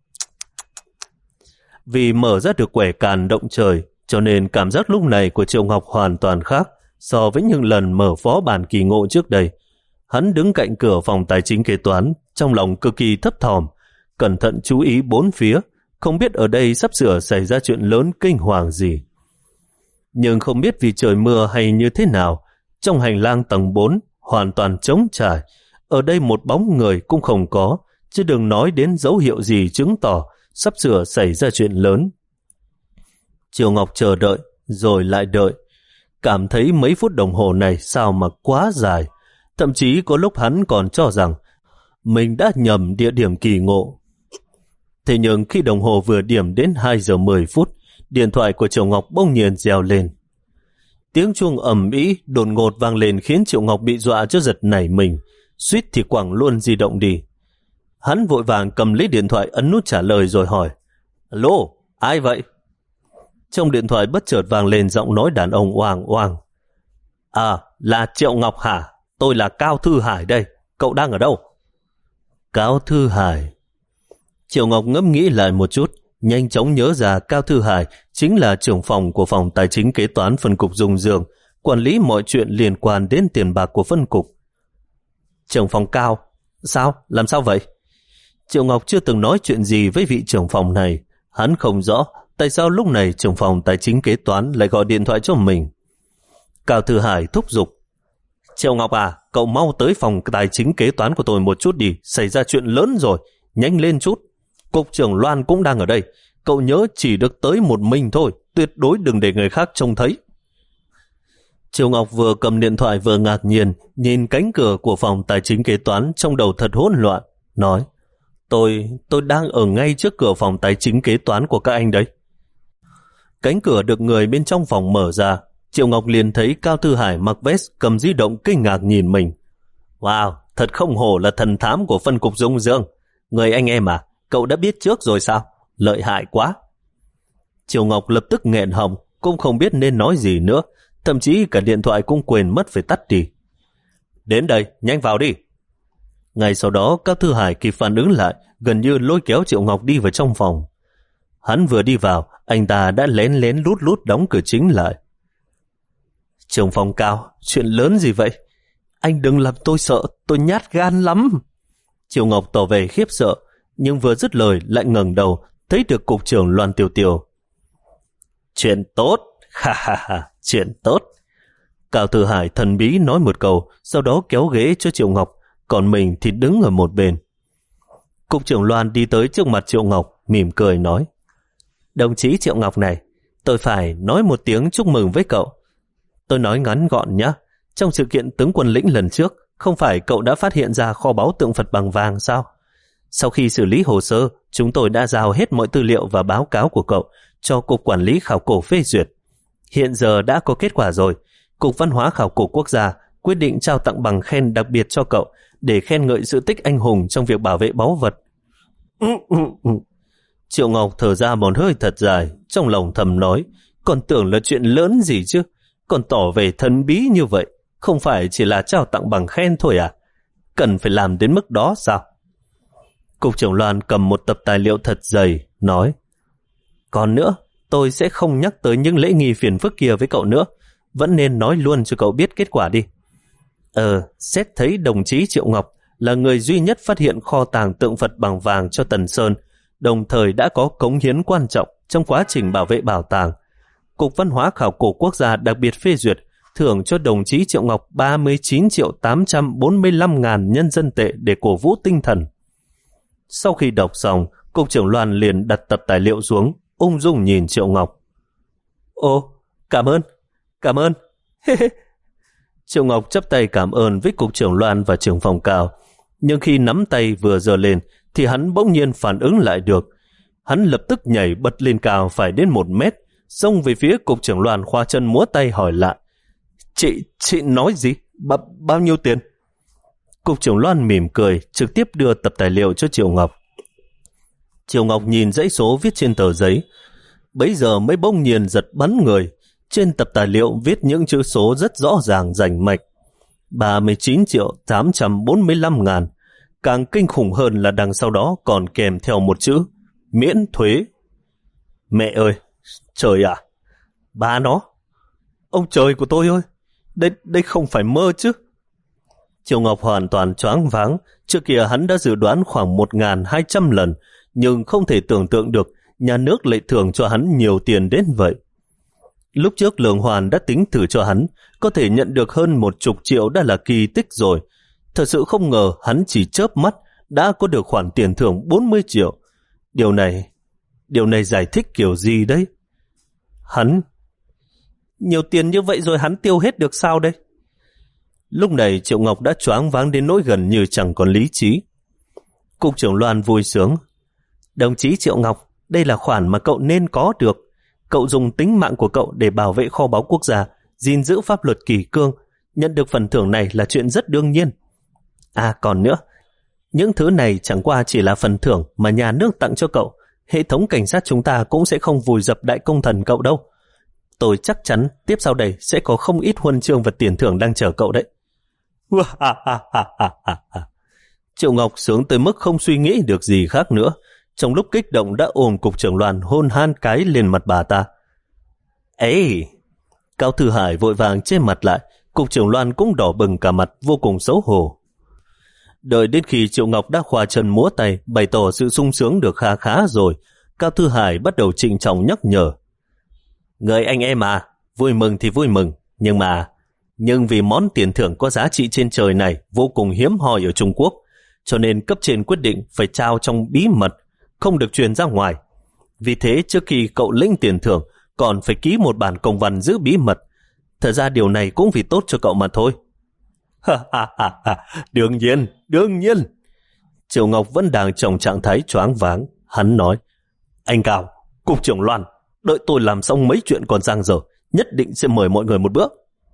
Vì mở ra được quẻ càn động trời, cho nên cảm giác lúc này của Triệu Ngọc hoàn toàn khác so với những lần mở phó bản kỳ ngộ trước đây. Hắn đứng cạnh cửa phòng tài chính kế toán, trong lòng cực kỳ thấp thỏm, cẩn thận chú ý bốn phía, không biết ở đây sắp sửa xảy ra chuyện lớn kinh hoàng gì. Nhưng không biết vì trời mưa hay như thế nào, trong hành lang tầng bốn hoàn toàn trống trải, ở đây một bóng người cũng không có, chứ đừng nói đến dấu hiệu gì chứng tỏ sắp sửa xảy ra chuyện lớn. Triệu Ngọc chờ đợi, rồi lại đợi, cảm thấy mấy phút đồng hồ này sao mà quá dài, thậm chí có lúc hắn còn cho rằng mình đã nhầm địa điểm kỳ ngộ. Thế nhưng khi đồng hồ vừa điểm đến hai giờ mười phút, điện thoại của Triệu Ngọc bỗng nhiên reo lên. Tiếng chuông ầm ĩ đột ngột vang lên khiến Triệu Ngọc bị dọa cho giật nảy mình, suýt thì quẳng luôn di động đi. Hắn vội vàng cầm lấy điện thoại ấn nút trả lời rồi hỏi: Alo, ai vậy? Trong điện thoại bất chợt vang lên giọng nói đàn ông oang oang. À, là Triệu Ngọc hả? Tôi là Cao Thư Hải đây, cậu đang ở đâu? Cao Thư Hải. Triệu Ngọc ngẫm nghĩ lại một chút, nhanh chóng nhớ ra Cao Thư Hải chính là trưởng phòng của phòng tài chính kế toán phân cục Dung Dương, quản lý mọi chuyện liên quan đến tiền bạc của phân cục. Trưởng phòng Cao? Sao? Làm sao vậy? Triệu Ngọc chưa từng nói chuyện gì với vị trưởng phòng này, hắn không rõ tại sao lúc này trưởng phòng tài chính kế toán lại gọi điện thoại cho mình. Cao Thư Hải thúc giục: Triệu Ngọc à, cậu mau tới phòng tài chính kế toán của tôi một chút đi, xảy ra chuyện lớn rồi, nhanh lên chút. Cục trưởng Loan cũng đang ở đây, cậu nhớ chỉ được tới một mình thôi, tuyệt đối đừng để người khác trông thấy. Triệu Ngọc vừa cầm điện thoại vừa ngạc nhiên, nhìn cánh cửa của phòng tài chính kế toán, trong đầu thật hỗn loạn, nói: Tôi, tôi đang ở ngay trước cửa phòng tài chính kế toán của các anh đấy. Cánh cửa được người bên trong phòng mở ra, Triệu Ngọc liền thấy Cao Thư Hải mặc vest cầm di động kinh ngạc nhìn mình. Wow, thật không hổ là thần thám của phân cục Dung Dương. Người anh em à, cậu đã biết trước rồi sao? Lợi hại quá. Triệu Ngọc lập tức nghẹn họng, cũng không biết nên nói gì nữa, thậm chí cả điện thoại cũng quên mất phải tắt đi. Đến đây, nhanh vào đi. Ngay sau đó, Cao Thư Hải kịp phản ứng lại, gần như lôi kéo Triệu Ngọc đi vào trong phòng. Hắn vừa đi vào, anh ta đã lén lén lút lút đóng cửa chính lại. Trưởng phòng Cao, chuyện lớn gì vậy? Anh đừng làm tôi sợ, tôi nhát gan lắm. Triệu Ngọc tỏ vẻ khiếp sợ, nhưng vừa dứt lời lại ngẩng đầu, thấy được cục trưởng Loan Tiểu Tiểu. Chuyện tốt, ha ha ha, chuyện tốt. Cao Thư Hải thần bí nói một câu, sau đó kéo ghế cho Triệu Ngọc, còn mình thì đứng ở một bên. Cục trưởng Loan đi tới trước mặt Triệu Ngọc, mỉm cười nói: Đồng chí Triệu Ngọc này, tôi phải nói một tiếng chúc mừng với cậu. Tôi nói ngắn gọn nhé, trong sự kiện tướng quân lĩnh lần trước, không phải cậu đã phát hiện ra kho báu tượng Phật bằng vàng sao? Sau khi xử lý hồ sơ, chúng tôi đã giao hết mọi tư liệu và báo cáo của cậu cho Cục Quản lý Khảo cổ phê duyệt. Hiện giờ đã có kết quả rồi. Cục Văn hóa Khảo cổ Quốc gia quyết định trao tặng bằng khen đặc biệt cho cậu để khen ngợi sự tích anh hùng trong việc bảo vệ báu vật. Triệu Ngọc thở ra một hơi thật dài, trong lòng thầm nói, còn tưởng là chuyện lớn gì chứ, còn tỏ về thần bí như vậy, không phải chỉ là trao tặng bằng khen thôi à? Cần phải làm đến mức đó sao? Cục trưởng Loan cầm một tập tài liệu thật dày, nói: Còn nữa, tôi sẽ không nhắc tới những lễ nghi phiền phức kia với cậu nữa, vẫn nên nói luôn cho cậu biết kết quả đi. Ờ, xét thấy đồng chí Triệu Ngọc là người duy nhất phát hiện kho tàng tượng Phật bằng vàng cho Tần Sơn, đồng thời đã có cống hiến quan trọng trong quá trình bảo vệ bảo tàng. Cục Văn hóa Khảo cổ Quốc gia đặc biệt phê duyệt thưởng cho đồng chí Triệu Ngọc ba mươi chín triệu tám trăm bốn mươi lăm ngàn nhân dân tệ để cổ vũ tinh thần. Sau khi đọc xong, Cục trưởng Loan liền đặt tập tài liệu xuống, ung dung nhìn Triệu Ngọc. Ồ, cảm ơn, cảm ơn. Triệu Ngọc chắp tay cảm ơn với Cục trưởng Loan và trưởng phòng Cao. Nhưng khi nắm tay vừa giơ lên thì hắn bỗng nhiên phản ứng lại được. Hắn lập tức nhảy bật lên cao phải đến một mét, xông về phía Cục trưởng Loan, khoa chân múa tay hỏi lại. Chị, chị nói gì? Ba, bao nhiêu tiền? Cục trưởng Loan mỉm cười, trực tiếp đưa tập tài liệu cho Triệu Ngọc. Triệu Ngọc nhìn dãy số viết trên tờ giấy, bấy giờ mới bỗng nhiên giật bắn người. Trên tập tài liệu viết những chữ số rất rõ ràng rành mạch. ba mươi chín triệu tám trăm bốn mươi lăm ngàn. Càng kinh khủng hơn là đằng sau đó còn kèm theo một chữ miễn thuế. Mẹ ơi, trời ạ, ba nó, ông trời của tôi ơi, đây, đây không phải mơ chứ. Triệu Ngọc hoàn toàn choáng váng. Trước kia hắn đã dự đoán khoảng một nghìn hai trăm lần, nhưng không thể tưởng tượng được nhà nước lại thưởng cho hắn nhiều tiền đến vậy. Lúc trước Lương Hoàn đã tính thử cho hắn, có thể nhận được hơn một chục triệu đã là kỳ tích rồi. Thật sự không ngờ hắn chỉ chớp mắt đã có được khoản tiền thưởng bốn mươi triệu. Điều này, điều này giải thích kiểu gì đấy? Hắn, nhiều tiền như vậy rồi hắn tiêu hết được sao đây? Lúc này Triệu Ngọc đã choáng váng đến nỗi gần như chẳng còn lý trí. Cục trưởng Loan vui sướng. Đồng chí Triệu Ngọc, đây là khoản mà cậu nên có được. Cậu dùng tính mạng của cậu để bảo vệ kho báu quốc gia, gìn giữ pháp luật kỷ cương. Nhận được phần thưởng này là chuyện rất đương nhiên. À còn nữa, những thứ này chẳng qua chỉ là phần thưởng mà nhà nước tặng cho cậu. Hệ thống cảnh sát chúng ta cũng sẽ không vùi dập đại công thần cậu đâu. Tôi chắc chắn tiếp sau đây sẽ có không ít huân chương và tiền thưởng đang chờ cậu đấy. Triệu Ngọc sướng tới mức không suy nghĩ được gì khác nữa. Trong lúc kích động đã ôm Cục trưởng Loan hôn han cái lên mặt bà ta. Ê! Cao Thư Hải vội vàng che mặt lại. Cục trưởng Loan cũng đỏ bừng cả mặt, vô cùng xấu hổ. Đợi đến khi Triệu Ngọc đã khoa chân múa tay, bày tỏ sự sung sướng được khá khá rồi, Cao Thư Hải bắt đầu trịnh trọng nhắc nhở. Người anh em à, vui mừng thì vui mừng, nhưng mà nhưng vì món tiền thưởng có giá trị trên trời này vô cùng hiếm hoi ở Trung Quốc, cho nên cấp trên quyết định phải trao trong bí mật, không được truyền ra ngoài. Vì thế trước khi cậu lĩnh tiền thưởng còn phải ký một bản công văn giữ bí mật. Thật ra điều này cũng vì tốt cho cậu mà thôi. Đương nhiên, đương nhiên. Triệu Ngọc vẫn đang trong trạng thái choáng váng. Hắn nói, anh Cao, Cục trưởng Loan, đợi tôi làm xong mấy chuyện còn dang dở, nhất định sẽ mời mọi người một bữa.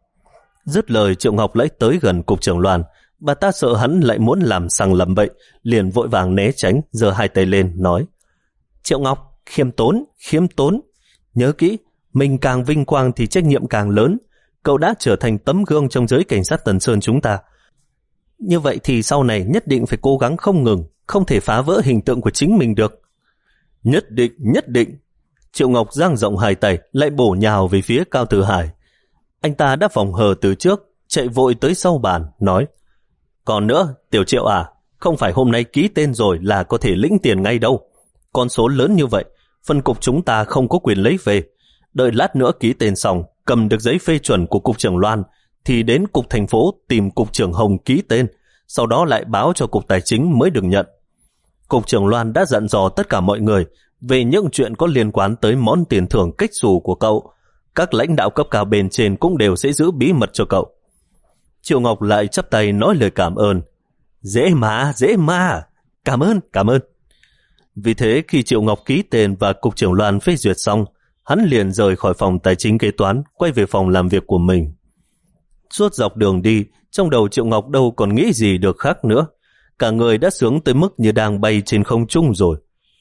Dứt lời, Triệu Ngọc lấy tới gần Cục trưởng Loan. Bà ta sợ hắn lại muốn làm sằng làm bậy, liền vội vàng né tránh, giơ hai tay lên, nói, Triệu Ngọc, khiêm tốn, khiêm tốn. Nhớ kỹ, mình càng vinh quang thì trách nhiệm càng lớn. Cậu đã trở thành tấm gương trong giới cảnh sát Tần Sơn chúng ta. Như vậy thì sau này nhất định phải cố gắng không ngừng, không thể phá vỡ hình tượng của chính mình được. Nhất định, nhất định. Triệu Ngọc dang rộng hai tay, lại bổ nhào về phía Cao Thư Hải. Anh ta đã phòng hờ từ trước, chạy vội tới sau bàn, nói, còn nữa, Tiểu Triệu à, không phải hôm nay ký tên rồi là có thể lĩnh tiền ngay đâu. Con số lớn như vậy, phân cục chúng ta không có quyền lấy về. Đợi lát nữa ký tên xong, cầm được giấy phê chuẩn của Cục trưởng Loan, thì đến Cục Thành phố tìm Cục trưởng Hồng ký tên, sau đó lại báo cho Cục Tài chính mới được nhận. Cục trưởng Loan đã dặn dò tất cả mọi người về những chuyện có liên quan tới món tiền thưởng kích xù của cậu. Các lãnh đạo cấp cao bên trên cũng đều sẽ giữ bí mật cho cậu. Triệu Ngọc lại chắp tay nói lời cảm ơn. Dễ mà, dễ mà. Cảm ơn, cảm ơn. Vì thế khi Triệu Ngọc ký tên và Cục trưởng Loan phê duyệt xong, hắn liền rời khỏi phòng tài chính kế toán, quay về phòng làm việc của mình. Suốt dọc đường đi, trong đầu Triệu Ngọc đâu còn nghĩ gì được khác nữa. Cả người đã sướng tới mức như đang bay trên không trung rồi.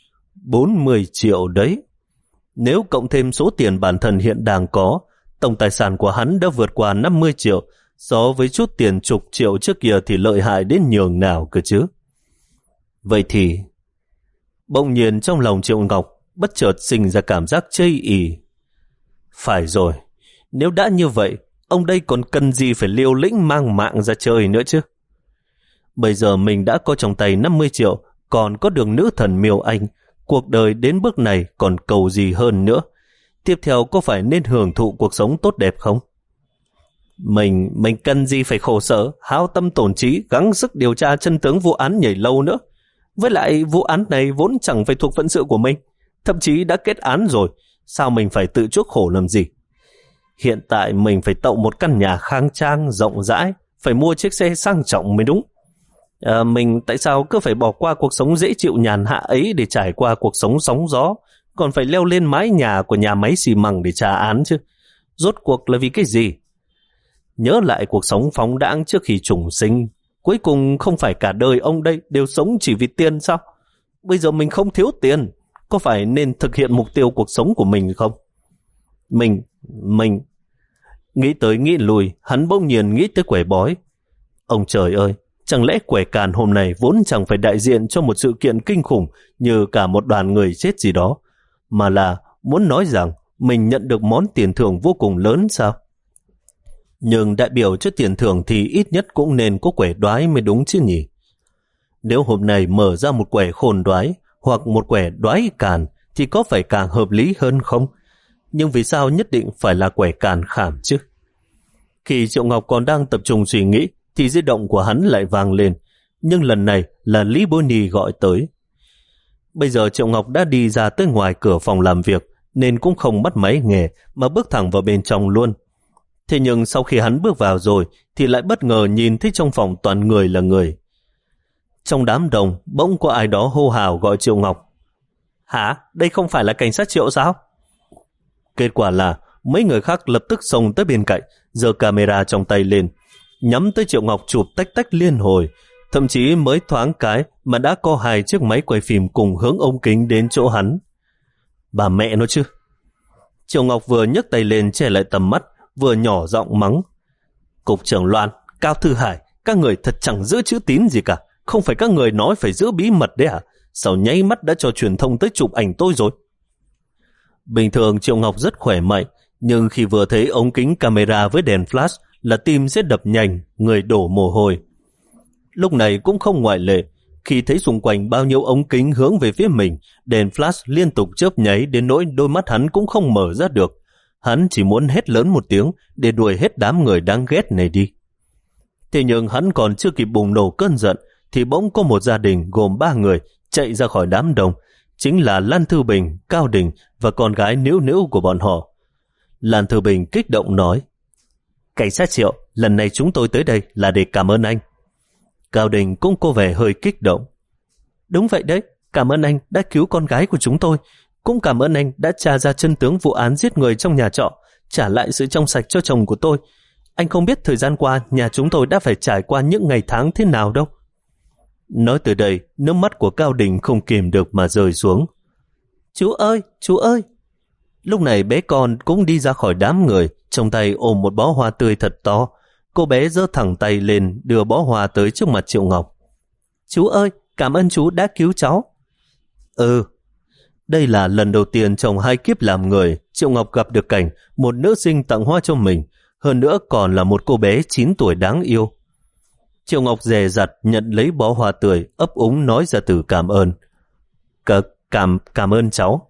bốn mươi triệu đấy. Nếu cộng thêm số tiền bản thân hiện đang có, tổng tài sản của hắn đã vượt qua năm mươi triệu, so với chút tiền chục triệu trước kia thì lợi hại đến nhường nào cơ chứ. Vậy thì, bỗng nhiên trong lòng Triệu Ngọc bất chợt sinh ra cảm giác chây ỳ. Phải rồi, nếu đã như vậy, ông đây còn cần gì phải liều lĩnh mang mạng ra chơi nữa chứ. Bây giờ mình đã có trong tay năm mươi triệu, còn có đường nữ thần Miêu Anh, cuộc đời đến bước này còn cầu gì hơn nữa. Tiếp theo có phải nên hưởng thụ cuộc sống tốt đẹp không? Mình, mình cần gì phải khổ sở, hao tâm tổn trí, gắng sức điều tra chân tướng vụ án nhảy lâu nữa. Với lại vụ án này vốn chẳng phải thuộc phận sự của mình, thậm chí đã kết án rồi, sao mình phải tự chuốc khổ làm gì? Hiện tại mình phải tậu một căn nhà khang trang, rộng rãi, phải mua chiếc xe sang trọng mới đúng. À, mình tại sao cứ phải bỏ qua cuộc sống dễ chịu nhàn hạ ấy để trải qua cuộc sống sóng gió, còn phải leo lên mái nhà của nhà máy xi măng để trả án chứ? Rốt cuộc là vì cái gì? Nhớ lại cuộc sống phóng đãng trước khi trùng sinh, cuối cùng không phải cả đời ông đây đều sống chỉ vì tiền sao? Bây giờ mình không thiếu tiền, có phải nên thực hiện mục tiêu cuộc sống của mình không? Mình, mình... Nghĩ tới nghĩ lùi, hắn bỗng nhiên nghĩ tới quẻ bói. Ông trời ơi, chẳng lẽ quẻ càn hôm nay vốn chẳng phải đại diện cho một sự kiện kinh khủng như cả một đoàn người chết gì đó, mà là muốn nói rằng mình nhận được món tiền thưởng vô cùng lớn sao? Nhưng đại biểu cho tiền thưởng thì ít nhất cũng nên có quẻ đoái mới đúng chứ nhỉ? Nếu hôm nay mở ra một quẻ khôn đoái hoặc một quẻ đoái càn thì có phải càng hợp lý hơn không? Nhưng vì sao nhất định phải là quẻ càn khảm chứ? Khi Triệu Ngọc còn đang tập trung suy nghĩ thì di động của hắn lại vang lên, nhưng lần này là Lý Bố Nhi gọi tới. Bây giờ Triệu Ngọc đã đi ra tới ngoài cửa phòng làm việc nên cũng không bắt máy nghe mà bước thẳng vào bên trong luôn. Thế nhưng sau khi hắn bước vào rồi thì lại bất ngờ nhìn thấy trong phòng toàn người là người. Trong đám đông bỗng có ai đó hô hào gọi Triệu Ngọc. Hả? Đây không phải là cảnh sát Triệu sao? Kết quả là mấy người khác lập tức xông tới bên cạnh, giơ camera trong tay lên, nhắm tới Triệu Ngọc chụp tách tách liên hồi. Thậm chí mới thoáng cái mà đã có hai chiếc máy quay phim cùng hướng ống kính đến chỗ hắn. Bà mẹ nó chứ! Triệu Ngọc vừa nhấc tay lên che lại tầm mắt, vừa nhỏ giọng mắng. Cục trưởng Loan, Cao Thư Hải, các người thật chẳng giữ chữ tín gì cả. Không phải các người nói phải giữ bí mật đấy à? Sao nháy mắt đã cho truyền thông tới chụp ảnh tôi rồi? Bình thường Triệu Ngọc rất khỏe mạnh, nhưng khi vừa thấy ống kính camera với đèn flash là tim sẽ đập nhanh, người đổ mồ hôi. Lúc này cũng không ngoại lệ, khi thấy xung quanh bao nhiêu ống kính hướng về phía mình, đèn flash liên tục chớp nháy đến nỗi đôi mắt hắn cũng không mở ra được. Hắn chỉ muốn hét lớn một tiếng để đuổi hết đám người đáng ghét này đi. Thế nhưng hắn còn chưa kịp bùng nổ cơn giận thì bỗng có một gia đình gồm ba người chạy ra khỏi đám đông, chính là Lan Thư Bình, Cao Đình và con gái Nễu Nễu của bọn họ. Lan Thư Bình kích động nói: Cảnh sát Triệu, lần này chúng tôi tới đây là để cảm ơn anh. Cao Đình cũng có vẻ hơi kích động. Đúng vậy đấy, cảm ơn anh đã cứu con gái của chúng tôi, cũng cảm ơn anh đã tra ra chân tướng vụ án giết người trong nhà trọ, trả lại sự trong sạch cho chồng của tôi. Anh không biết thời gian qua nhà chúng tôi đã phải trải qua những ngày tháng thế nào đâu. Nói từ đây, nước mắt của Cao Đình không kìm được mà rơi xuống. Chú ơi, chú ơi! Lúc này bé con cũng đi ra khỏi đám người, trong tay ôm một bó hoa tươi thật to. Cô bé giơ thẳng tay lên đưa bó hoa tới trước mặt Triệu Ngọc. Chú ơi, cảm ơn chú đã cứu cháu. Ừ, đây là lần đầu tiên trong hai kiếp làm người Triệu Ngọc gặp được cảnh một nữ sinh tặng hoa cho mình, hơn nữa còn là một cô bé chín tuổi đáng yêu. Triệu Ngọc dè dặt nhận lấy bó hoa tươi, ấp úng nói ra từ cảm ơn. C- cảm, cảm ơn cháu.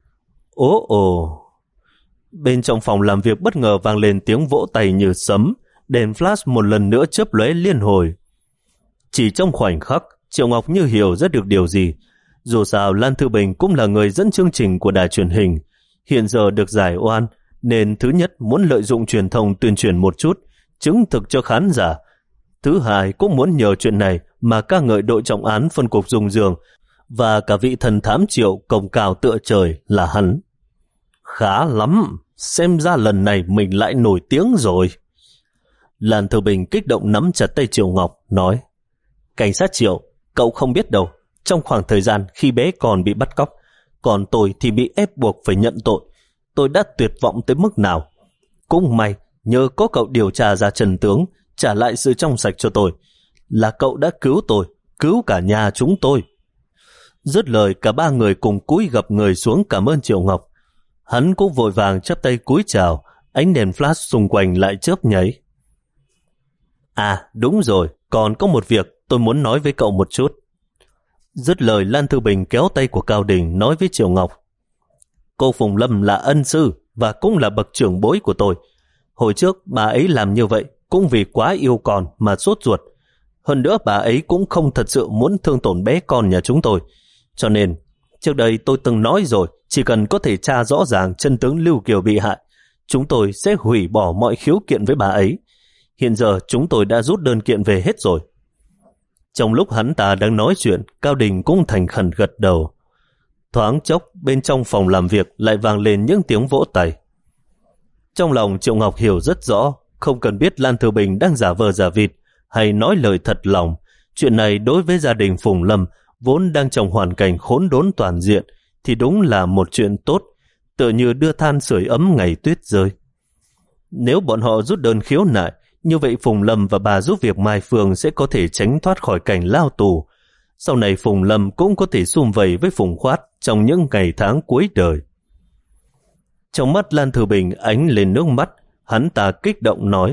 Ồ ồ! Bên trong phòng làm việc bất ngờ vang lên tiếng vỗ tay như sấm, đèn flash một lần nữa chớp lóe liên hồi. Chỉ trong khoảnh khắc, Triệu Ngọc như hiểu rất được điều gì. Dù sao Lan Thư Bình cũng là người dẫn chương trình của đài truyền hình, hiện giờ được giải oan, nên thứ nhất muốn lợi dụng truyền thông tuyên truyền một chút, chứng thực cho khán giả. Thứ hai cũng muốn nhờ chuyện này mà ca ngợi đội trọng án phân cục Dung Dương và cả vị thần thám Triệu cồng cào tựa trời là hắn. Khá lắm, xem ra lần này mình lại nổi tiếng rồi. Lan Thư Bình kích động nắm chặt tay Triệu Ngọc, nói: Cảnh sát Triệu, cậu không biết đâu, trong khoảng thời gian khi bé còn bị bắt cóc, còn tôi thì bị ép buộc phải nhận tội. Tôi đã tuyệt vọng tới mức nào. Cũng may, nhờ có cậu điều tra ra chân tướng, trả lại sự trong sạch cho tôi. Là cậu đã cứu tôi, cứu cả nhà chúng tôi. Dứt lời, cả ba người cùng cúi gập người xuống cảm ơn Triệu Ngọc. Hắn cũng vội vàng chắp tay cúi chào, ánh đèn flash xung quanh lại chớp nháy. À, đúng rồi, còn có một việc tôi muốn nói với cậu một chút. Dứt lời, Lan Thư Bình kéo tay của Cao Đình nói với Triệu Ngọc: Cô Phùng Lâm là ân sư và cũng là bậc trưởng bối của tôi. Hồi trước bà ấy làm như vậy cũng vì quá yêu con mà sốt ruột. Hơn nữa bà ấy cũng không thật sự muốn thương tổn bé con nhà chúng tôi. Cho nên, trước đây tôi từng nói rồi, chỉ cần có thể tra rõ ràng chân tướng Lưu Kiều bị hại, chúng tôi sẽ hủy bỏ mọi khiếu kiện với bà ấy. Hiện giờ chúng tôi đã rút đơn kiện về hết rồi. Trong lúc hắn ta đang nói chuyện, Cao Đình cũng thành khẩn gật đầu. Thoáng chốc, bên trong phòng làm việc lại vang lên những tiếng vỗ tay. Trong lòng Triệu Ngọc hiểu rất rõ, không cần biết Lan Thư Bình đang giả vờ giả vịt hay nói lời thật lòng. Chuyện này đối với gia đình Phùng Lâm vốn đang trong hoàn cảnh khốn đốn toàn diện thì đúng là một chuyện tốt, tựa như đưa than sưởi ấm ngày tuyết rơi. Nếu bọn họ rút đơn khiếu nại, như vậy Phùng Lâm và bà giúp việc Mai Phương sẽ có thể tránh thoát khỏi cảnh lao tù. Sau này Phùng Lâm cũng có thể sum vầy với Phùng Khoát trong những ngày tháng cuối đời. Trong mắt Lan Thư Bình ánh lên nước mắt, hắn ta kích động nói: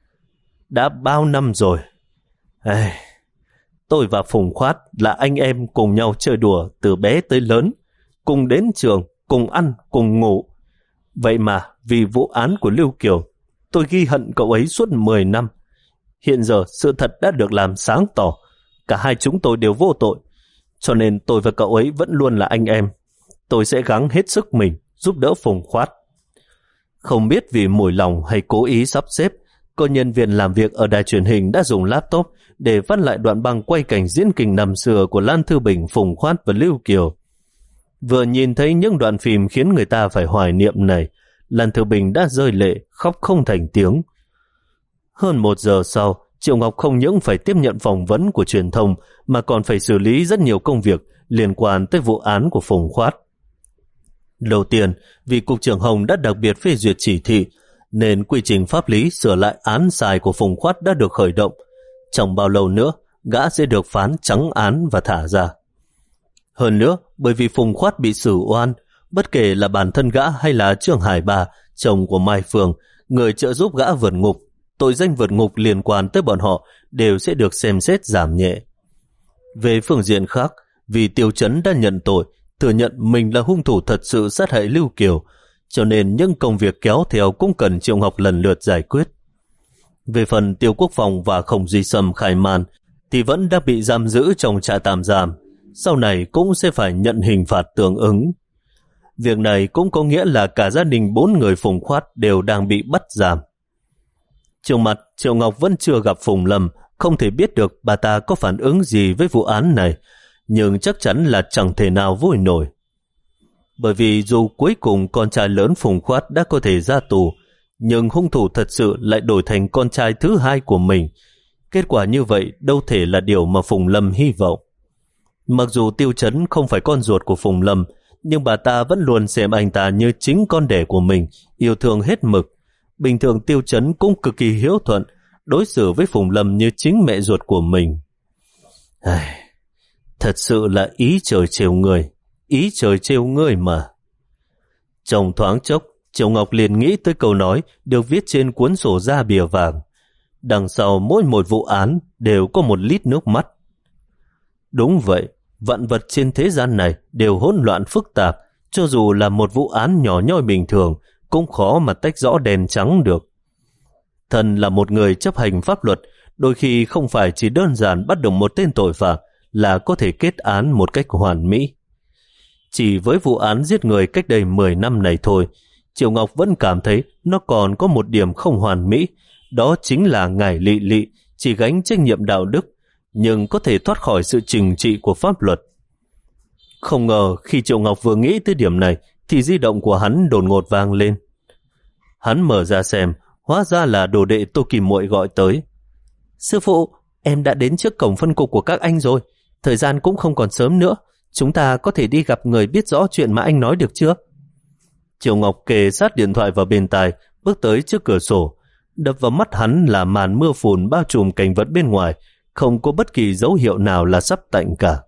đã bao năm rồi. Ê, tôi và Phùng Khoát là anh em cùng nhau chơi đùa từ bé tới lớn, cùng đến trường, cùng ăn, cùng ngủ. Vậy mà vì vụ án của Lưu Kiều, tôi ghi hận cậu ấy suốt mười năm. Hiện giờ sự thật đã được làm sáng tỏ, cả hai chúng tôi đều vô tội, cho nên tôi và cậu ấy vẫn luôn là anh em. Tôi sẽ gắng hết sức mình giúp đỡ Phùng Khoát. Không biết vì mùi lòng hay cố ý sắp xếp, cô nhân viên làm việc ở đài truyền hình đã dùng laptop để phát lại đoạn băng quay cảnh diễn kịch năm xưa của Lan Thư Bình, Phùng Khoát và Lưu Kiều. Vừa nhìn thấy những đoạn phim khiến người ta phải hoài niệm này, Lan Thư Bình đã rơi lệ, khóc không thành tiếng. Hơn một giờ sau, Triệu Ngọc không những phải tiếp nhận phỏng vấn của truyền thông mà còn phải xử lý rất nhiều công việc liên quan tới vụ án của Phùng Khoát. Đầu tiên, vì Cục trưởng Hồng đã đặc biệt phê duyệt chỉ thị, nên quy trình pháp lý sửa lại án sai của Phùng Khoát đã được khởi động. Trong bao lâu nữa, gã sẽ được phán trắng án và thả ra. Hơn nữa, bởi vì Phùng Khoát bị xử oan, bất kể là bản thân gã hay là Trương Hải Ba, chồng của Mai Phương, người trợ giúp gã vượt ngục, tội danh vượt ngục liên quan tới bọn họ đều sẽ được xem xét giảm nhẹ. Về phương diện khác, vì Tiêu Chấn đã nhận tội, thừa nhận mình là hung thủ thật sự sát hại Lưu Kiều, cho nên những công việc kéo theo cũng cần Triệu Ngọc lần lượt giải quyết. Về phần Tiêu Quốc Phòng và Khổng Duy Sâm khai man thì vẫn đã bị giam giữ trong trại tạm giam, sau này cũng sẽ phải nhận hình phạt tương ứng. Việc này cũng có nghĩa là cả gia đình bốn người Phùng Khoát đều đang bị bắt giam. Trước mặt, Triệu Ngọc vẫn chưa gặp Phùng Lâm, không thể biết được bà ta có phản ứng gì với vụ án này, nhưng chắc chắn là chẳng thể nào vui nổi. Bởi vì dù cuối cùng con trai lớn Phùng Khoát đã có thể ra tù, nhưng hung thủ thật sự lại đổi thành con trai thứ hai của mình. Kết quả như vậy đâu thể là điều mà Phùng Lâm hy vọng. Mặc dù Tiêu Chấn không phải con ruột của Phùng Lâm, nhưng bà ta vẫn luôn xem anh ta như chính con đẻ của mình, yêu thương hết mực. Bình thường Tiêu Chấn cũng cực kỳ hiếu thuận, đối xử với Phùng Lâm như chính mẹ ruột của mình. Ai, thật sự là ý trời trêu người, ý trời trêu người mà. Trong thoáng chốc, Triệu Ngọc liền nghĩ tới câu nói được viết trên cuốn sổ da bìa vàng: đằng sau mỗi một vụ án đều có một lít nước mắt. Đúng vậy, vạn vật trên thế gian này đều hỗn loạn phức tạp, cho dù là một vụ án nhỏ nhoi bình thường cũng khó mà tách rõ đen trắng được. Thần là một người chấp hành pháp luật, đôi khi không phải chỉ đơn giản bắt được một tên tội phạm là có thể kết án một cách hoàn mỹ. Chỉ với vụ án giết người cách đây mười năm này thôi, Triệu Ngọc vẫn cảm thấy nó còn có một điểm không hoàn mỹ, đó chính là ngài Lị Lị chỉ gánh trách nhiệm đạo đức, nhưng có thể thoát khỏi sự trừng trị của pháp luật. Không ngờ khi Triệu Ngọc vừa nghĩ tới điểm này thì di động của hắn đột ngột vang lên. Hắn mở ra xem, hóa ra là đồ đệ Tô Kỳ Muội gọi tới. Sư phụ, em đã đến trước cổng phân cục của các anh rồi, thời gian cũng không còn sớm nữa, chúng ta có thể đi gặp người biết rõ chuyện mà anh nói được chưa? Triệu Ngọc kề sát điện thoại vào bên tai, bước tới trước cửa sổ. Đập vào mắt hắn là màn mưa phùn bao trùm cảnh vật bên ngoài, không có bất kỳ dấu hiệu nào là sắp tạnh cả.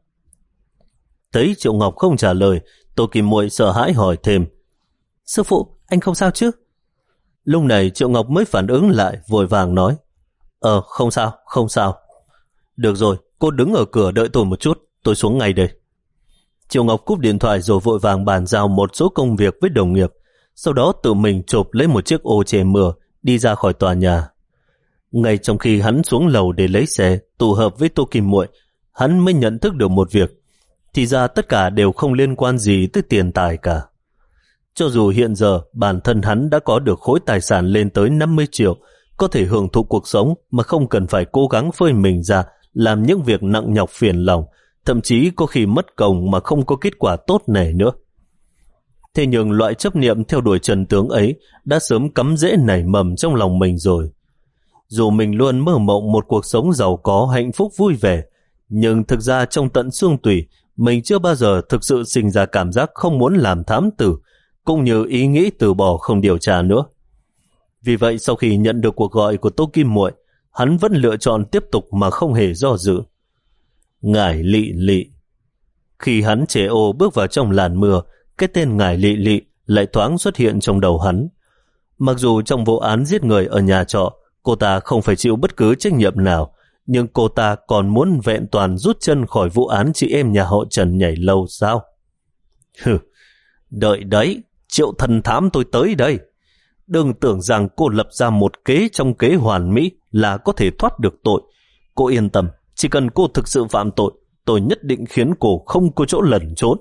Thấy Triệu Ngọc không trả lời, Tô Kỳ Muội sợ hãi hỏi thêm: Sư phụ, anh không sao chứ? Lúc này Triệu Ngọc mới phản ứng lại, vội vàng nói: Ờ, không sao, không sao. Được rồi, cô đứng ở cửa đợi tôi một chút, tôi xuống ngay đây. Triệu Ngọc cúp điện thoại rồi vội vàng bàn giao một số công việc với đồng nghiệp, sau đó tự mình chộp lấy một chiếc ô che mưa, đi ra khỏi tòa nhà. Ngay trong khi hắn xuống lầu để lấy xe, tụ hợp với Tô Kim Muội, hắn mới nhận thức được một việc. Thì ra tất cả đều không liên quan gì tới tiền tài cả. Cho dù hiện giờ bản thân hắn đã có được khối tài sản lên tới năm mươi triệu, có thể hưởng thụ cuộc sống mà không cần phải cố gắng phơi mình ra làm những việc nặng nhọc phiền lòng, thậm chí có khi mất công mà không có kết quả tốt này nữa. Thế nhưng loại chấp niệm theo đuổi trần tướng ấy đã sớm cắm rễ nảy mầm trong lòng mình rồi. Dù mình luôn mơ mộng một cuộc sống giàu có, hạnh phúc vui vẻ, nhưng thực ra trong tận xương tủy, mình chưa bao giờ thực sự sinh ra cảm giác không muốn làm thám tử, cũng như ý nghĩ từ bỏ không điều tra nữa. Vì vậy sau khi nhận được cuộc gọi của Tô Kim Muội, hắn vẫn lựa chọn tiếp tục mà không hề do dự. Ngải Lị Lị. Khi hắn trẻ ô bước vào trong làn mưa, cái tên Ngải Lị Lị lại thoáng xuất hiện trong đầu hắn. Mặc dù trong vụ án giết người ở nhà trọ, cô ta không phải chịu bất cứ trách nhiệm nào, nhưng cô ta còn muốn vẹn toàn rút chân khỏi vụ án chị em nhà họ Trần nhảy lầu sao? Hừ, đợi đấy, Triệu thần thám tôi tới đây. Đừng tưởng rằng cô lập ra một kế trong kế hoàn mỹ là có thể thoát được tội. Cô yên tâm, chỉ cần cô thực sự phạm tội, tôi nhất định khiến cô không có chỗ lẩn trốn.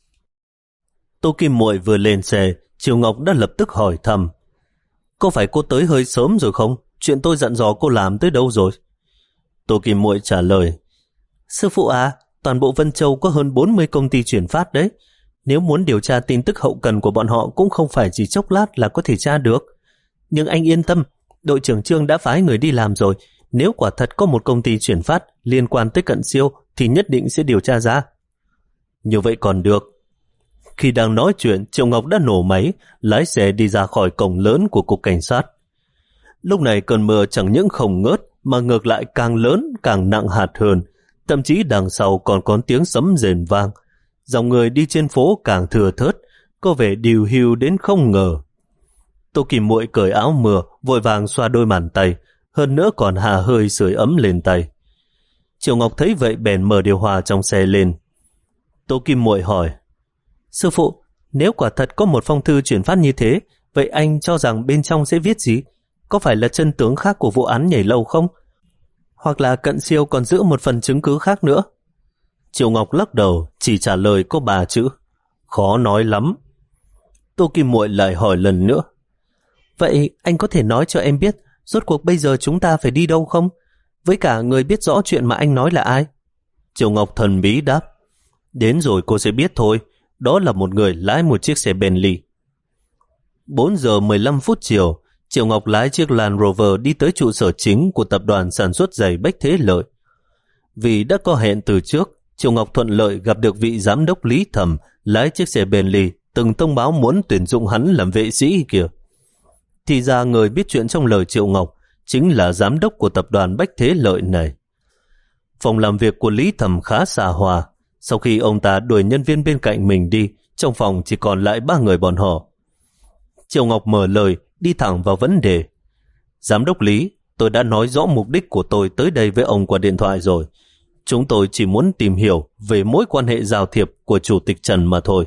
Tô Kim Muội vừa lên xe, Triều Ngọc đã lập tức hỏi thăm. Có phải cô tới hơi sớm rồi không? Chuyện tôi dặn dò cô làm tới đâu rồi? Tô Kim Muội trả lời. Sư phụ à, toàn bộ Vân Châu có hơn bốn mươi công ty chuyển phát đấy. Nếu muốn điều tra tin tức hậu cần của bọn họ cũng không phải chỉ chốc lát là có thể tra được. Nhưng anh yên tâm, đội trưởng Trương đã phái người đi làm rồi. Nếu quả thật có một công ty chuyển phát liên quan tới Cận Siêu thì nhất định sẽ điều tra ra. Như vậy còn được. Khi đang nói chuyện, Triệu Ngọc đã nổ máy, lái xe đi ra khỏi cổng lớn của cục cảnh sát. Lúc này cơn mưa chẳng những không ngớt mà ngược lại càng lớn càng nặng hạt hơn, thậm chí đằng sau còn có tiếng sấm rền vang. Dòng người đi trên phố càng thừa thớt, có vẻ điều hưu đến không ngờ. Tô Kim Muội cởi áo mưa, vội vàng xoa đôi bàn tay, hơn nữa còn hà hơi sưởi ấm lên tay. Triệu Ngọc thấy vậy bèn mở điều hòa trong xe lên. Tô Kim Muội hỏi, sư phụ, nếu quả thật có một phong thư chuyển phát như thế, vậy anh cho rằng bên trong sẽ viết gì? Có phải là chân tướng khác của vụ án nhảy lầu không? Hoặc là Cận Siêu còn giữ một phần chứng cứ khác nữa? Triệu Ngọc lắc đầu, chỉ trả lời có ba chữ. Khó nói lắm. Tô Kim Muội lại hỏi lần nữa. Vậy anh có thể nói cho em biết rốt cuộc bây giờ chúng ta phải đi đâu không? Với cả người biết rõ chuyện mà anh nói là ai? Triệu Ngọc thần bí đáp. Đến rồi cô sẽ biết thôi. Đó là một người lái một chiếc xe Bentley. bốn giờ mười lăm phút chiều, Triệu Ngọc lái chiếc Land Rover đi tới trụ sở chính của tập đoàn sản xuất giày Bách Thế Lợi. Vì đã có hẹn từ trước, Triệu Ngọc thuận lợi gặp được vị giám đốc Lý Thẩm lái chiếc xe Bentley từng thông báo muốn tuyển dụng hắn làm vệ sĩ kìa. Thì ra người biết chuyện trong lời Triệu Ngọc chính là giám đốc của tập đoàn Bách Thế Lợi này. Phòng làm việc của Lý Thẩm khá xà hòa. Sau khi ông ta đuổi nhân viên bên cạnh mình đi, trong phòng chỉ còn lại ba người bọn họ. Triệu Ngọc mở lời, đi thẳng vào vấn đề. Giám đốc Lý, tôi đã nói rõ mục đích của tôi tới đây với ông qua điện thoại rồi. Chúng tôi chỉ muốn tìm hiểu về mối quan hệ giao thiệp của Chủ tịch Trần mà thôi.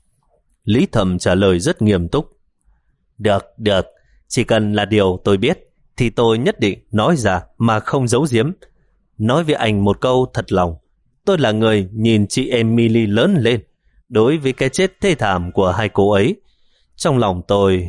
Lý Thẩm trả lời rất nghiêm túc. Được, được, chỉ cần là điều tôi biết, thì tôi nhất định nói ra mà không giấu giếm. Nói với anh một câu thật lòng. Tôi là người nhìn chị Emily lớn lên. Đối với cái chết thê thảm của hai cô ấy, trong lòng tôi...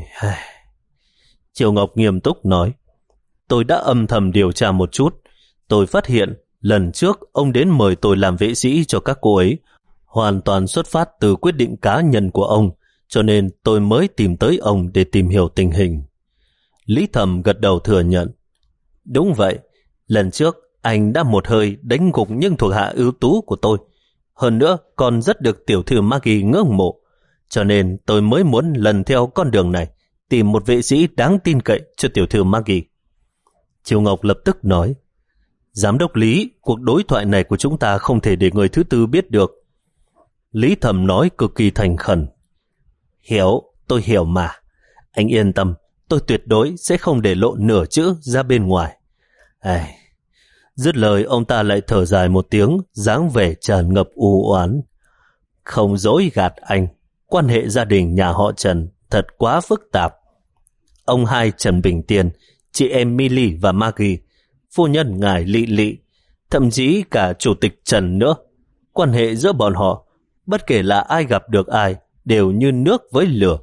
Triệu Ngọc nghiêm túc nói. Tôi đã âm thầm điều tra một chút. Tôi phát hiện lần trước ông đến mời tôi làm vệ sĩ cho các cô ấy hoàn toàn xuất phát từ quyết định cá nhân của ông, cho nên tôi mới tìm tới ông để tìm hiểu tình hình. Lý Thẩm gật đầu thừa nhận. Đúng vậy, lần trước anh đã một hơi đánh gục những thuộc hạ ưu tú của tôi. Hơn nữa còn rất được tiểu thư Maggie ngưỡng mộ. Cho nên tôi mới muốn lần theo con đường này, tìm một vệ sĩ đáng tin cậy cho tiểu thư Maggie. Triều Ngọc lập tức nói. Giám đốc Lý, cuộc đối thoại này của chúng ta không thể để người thứ tư biết được. Lý Thẩm nói cực kỳ thành khẩn. Hiểu, tôi hiểu mà. Anh yên tâm, tôi tuyệt đối sẽ không để lộ nửa chữ ra bên ngoài. Ai... Dứt lời ông ta lại thở dài một tiếng, dáng vẻ tràn ngập u oán. Không dối gạt anh, quan hệ gia đình nhà họ Trần thật quá phức tạp. Ông hai Trần Bình Tiên, chị Emily và Maggie phu nhân ngài Lị Lị, thậm chí cả chủ tịch Trần nữa. Quan hệ giữa bọn họ, bất kể là ai gặp được ai, đều như nước với lửa.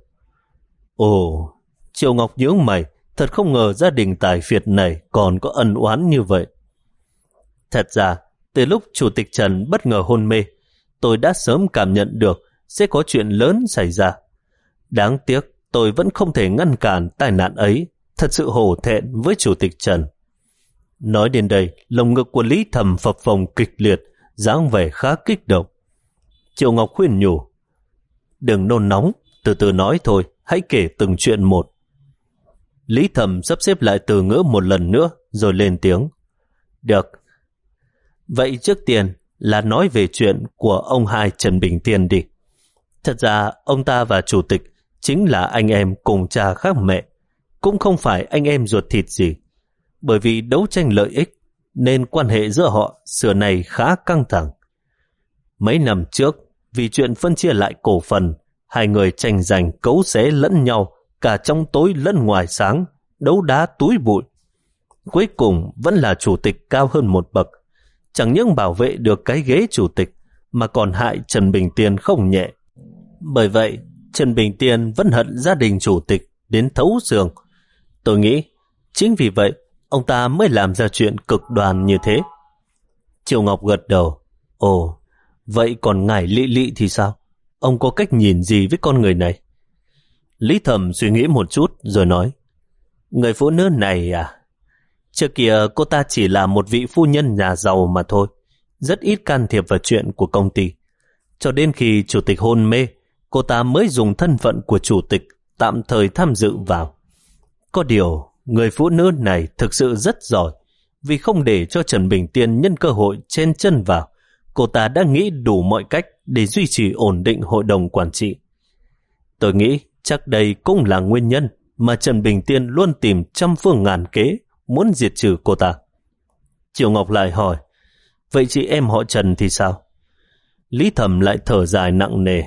Ồ, Triệu Ngọc nhướng mày, thật không ngờ gia đình tài phiệt này còn có ân oán như vậy. Thật ra, từ lúc chủ tịch Trần bất ngờ hôn mê, tôi đã sớm cảm nhận được sẽ có chuyện lớn xảy ra. Đáng tiếc, tôi vẫn không thể ngăn cản tai nạn ấy, thật sự hổ thẹn với chủ tịch Trần. Nói đến đây, lồng ngực của Lý Thầm phập phồng kịch liệt, dáng vẻ khá kích động. Triệu Ngọc khuyên nhủ, đừng nôn nóng, từ từ nói thôi, hãy kể từng chuyện một. Lý Thầm sắp xếp lại từ ngữ một lần nữa, rồi lên tiếng. Được. Vậy trước tiên là nói về chuyện của ông hai Trần Bình Tiên đi. Thật ra, ông ta và chủ tịch chính là anh em cùng cha khác mẹ, cũng không phải anh em ruột thịt gì. Bởi vì đấu tranh lợi ích, nên quan hệ giữa họ xưa này khá căng thẳng. Mấy năm trước, vì chuyện phân chia lại cổ phần, hai người tranh giành cấu xé lẫn nhau, cả trong tối lẫn ngoài sáng, đấu đá túi bụi. Cuối cùng vẫn là chủ tịch cao hơn một bậc, chẳng những bảo vệ được cái ghế chủ tịch, mà còn hại Trần Bình Tiên không nhẹ. Bởi vậy, Trần Bình Tiên vẫn hận gia đình chủ tịch đến thấu xương. Tôi nghĩ, chính vì vậy, ông ta mới làm ra chuyện cực đoan như thế. Triệu Ngọc gật đầu. Ồ, vậy còn ngài Lị Lị thì sao? Ông có cách nhìn gì với con người này? Lý Thầm suy nghĩ một chút rồi nói, người phụ nữ này à? Trước kia cô ta chỉ là một vị phu nhân nhà giàu mà thôi, rất ít can thiệp vào chuyện của công ty. Cho đến khi chủ tịch hôn mê, cô ta mới dùng thân phận của chủ tịch tạm thời tham dự vào. Có điều, người phụ nữ này thực sự rất giỏi, vì không để cho Trần Bình Tiên nhân cơ hội chen chân vào, cô ta đã nghĩ đủ mọi cách để duy trì ổn định hội đồng quản trị. Tôi nghĩ chắc đây cũng là nguyên nhân mà Trần Bình Tiên luôn tìm trăm phương ngàn kế muốn diệt trừ cô ta. Triệu Ngọc lại hỏi, vậy chị em họ Trần thì sao? Lý Thầm lại thở dài nặng nề.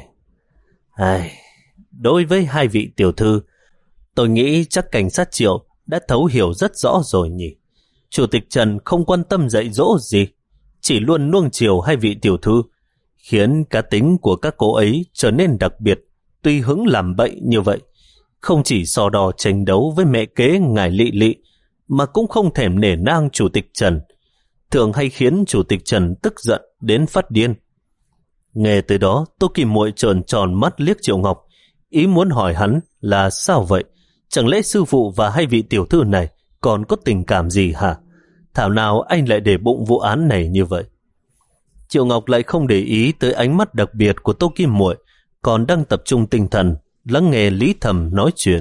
Ai, đối với hai vị tiểu thư, tôi nghĩ chắc cảnh sát Triệu đã thấu hiểu rất rõ rồi nhỉ. Chủ tịch Trần không quan tâm dạy dỗ gì, chỉ luôn nuông chiều hai vị tiểu thư, khiến cá tính của các cô ấy trở nên đặc biệt, tùy hứng làm bậy như vậy. Không chỉ so đo tranh đấu với mẹ kế ngài Lị Lị, mà cũng không thèm nể nang chủ tịch Trần, thường hay khiến chủ tịch Trần tức giận đến phát điên. Nghe từ đó, Tô Kim Muội tròn tròn mắt liếc Triệu Ngọc, ý muốn hỏi hắn là sao vậy? Chẳng lẽ sư phụ và hai vị tiểu thư này còn có tình cảm gì hả? Thảo nào anh lại để bụng vụ án này như vậy? Triệu Ngọc lại không để ý tới ánh mắt đặc biệt của Tô Kim Muội, còn đang tập trung tinh thần lắng nghe Lý Thầm nói chuyện.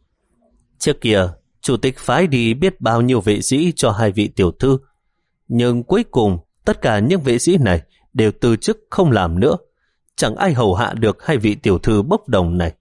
Trước kia, chủ tịch phái đi biết bao nhiêu vệ sĩ cho hai vị tiểu thư, nhưng cuối cùng tất cả những vệ sĩ này đều từ chức không làm nữa, chẳng ai hầu hạ được hai vị tiểu thư bốc đồng này.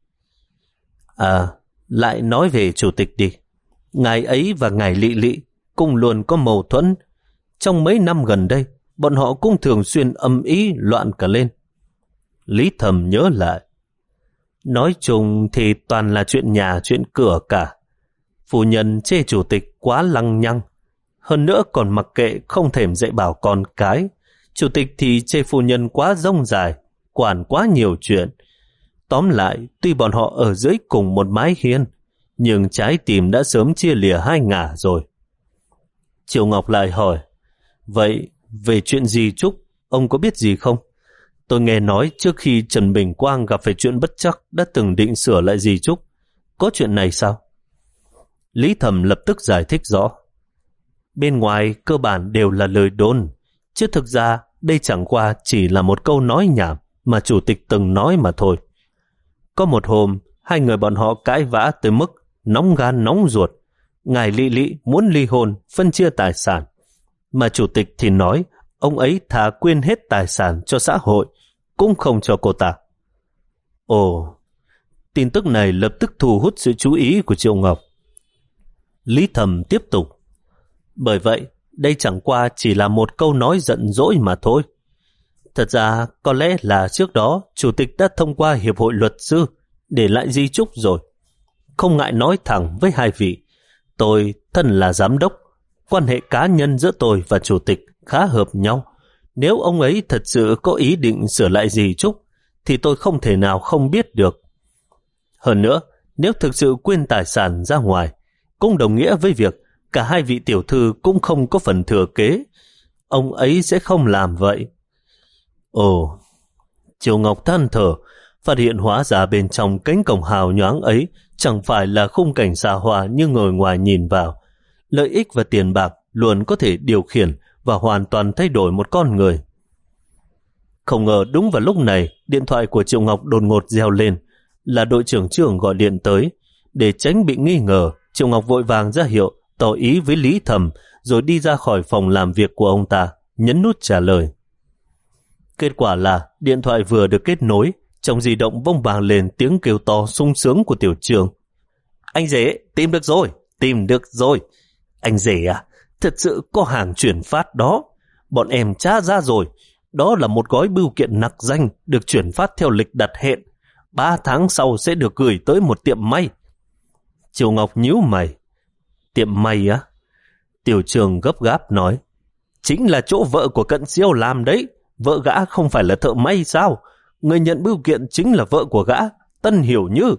À, lại nói về chủ tịch đi. Ngài ấy và ngài Lị Lị cũng luôn có mâu thuẫn. Trong mấy năm gần đây, bọn họ cũng thường xuyên âm ý loạn cả lên. Lý Thầm nhớ lại. Nói chung thì toàn là chuyện nhà chuyện cửa cả. Phu nhân chê chủ tịch quá lăng nhăng, hơn nữa còn mặc kệ không thèm dạy bảo con cái. Chủ tịch thì chê phu nhân quá rông dài, quản quá nhiều chuyện. Tóm lại, tuy bọn họ ở dưới cùng một mái hiên, nhưng trái tim đã sớm chia lìa hai ngả rồi. Triệu Ngọc lại hỏi, vậy về chuyện Di Trúc, ông có biết gì không? Tôi nghe nói trước khi Trần Bình Quang gặp phải chuyện bất trắc đã từng định sửa lại Di Trúc. Có chuyện này sao? Lý Thầm lập tức giải thích rõ. Bên ngoài cơ bản đều là lời đồn, chứ thực ra đây chẳng qua chỉ là một câu nói nhảm mà chủ tịch từng nói mà thôi. Có một hôm, hai người bọn họ cãi vã tới mức nóng gan nóng ruột. Ngài Lị Lị muốn ly hôn, phân chia tài sản, mà chủ tịch thì nói ông ấy thà quyên hết tài sản cho xã hội, cũng không cho cô ta. Ồ, tin tức này lập tức thu hút sự chú ý của Triệu Ngọc. Lý Thầm tiếp tục. Bởi vậy, đây chẳng qua chỉ là một câu nói giận dỗi mà thôi. Thật ra, có lẽ là trước đó chủ tịch đã thông qua Hiệp hội Luật sư để lại di chúc rồi. Không ngại nói thẳng với hai vị, tôi thân là giám đốc, quan hệ cá nhân giữa tôi và chủ tịch khá hợp nhau. Nếu ông ấy thật sự có ý định sửa lại gì Trúc, thì tôi không thể nào không biết được. Hơn nữa, nếu thực sự quyên tài sản ra ngoài, cũng đồng nghĩa với việc cả hai vị tiểu thư cũng không có phần thừa kế. Ông ấy sẽ không làm vậy. Ồ, Triệu Ngọc than thở, phát hiện hóa ra bên trong cánh cổng hào nhoáng ấy chẳng phải là khung cảnh xa hoa như ngồi ngoài nhìn vào. Lợi ích và tiền bạc luôn có thể điều khiển và hoàn toàn thay đổi một con người. Không ngờ đúng vào lúc này, điện thoại của Triệu Ngọc đột ngột reo lên. Là đội trưởng trưởng gọi điện tới. Để tránh bị nghi ngờ, Triệu Ngọc vội vàng ra hiệu, tỏ ý với Lý Thầm, rồi đi ra khỏi phòng làm việc của ông ta, nhấn nút trả lời. Kết quả là điện thoại vừa được kết nối, trong di động vang vang lên tiếng kêu to sung sướng của tiểu trường. Anh rể, tìm được rồi, tìm được rồi. Anh rể à, thật sự có hàng chuyển phát đó. Bọn em tra ra rồi. Đó là một gói bưu kiện nặc danh được chuyển phát theo lịch đặt hẹn. Ba tháng sau sẽ được gửi tới một tiệm may. Triều Ngọc nhíu mày. Tiệm may á? Tiểu trường gấp gáp nói. Chính là chỗ vợ của Cận Siêu làm đấy. Vợ gã không phải là thợ may sao? Người nhận bưu kiện chính là vợ của gã, Tân Hiểu Như.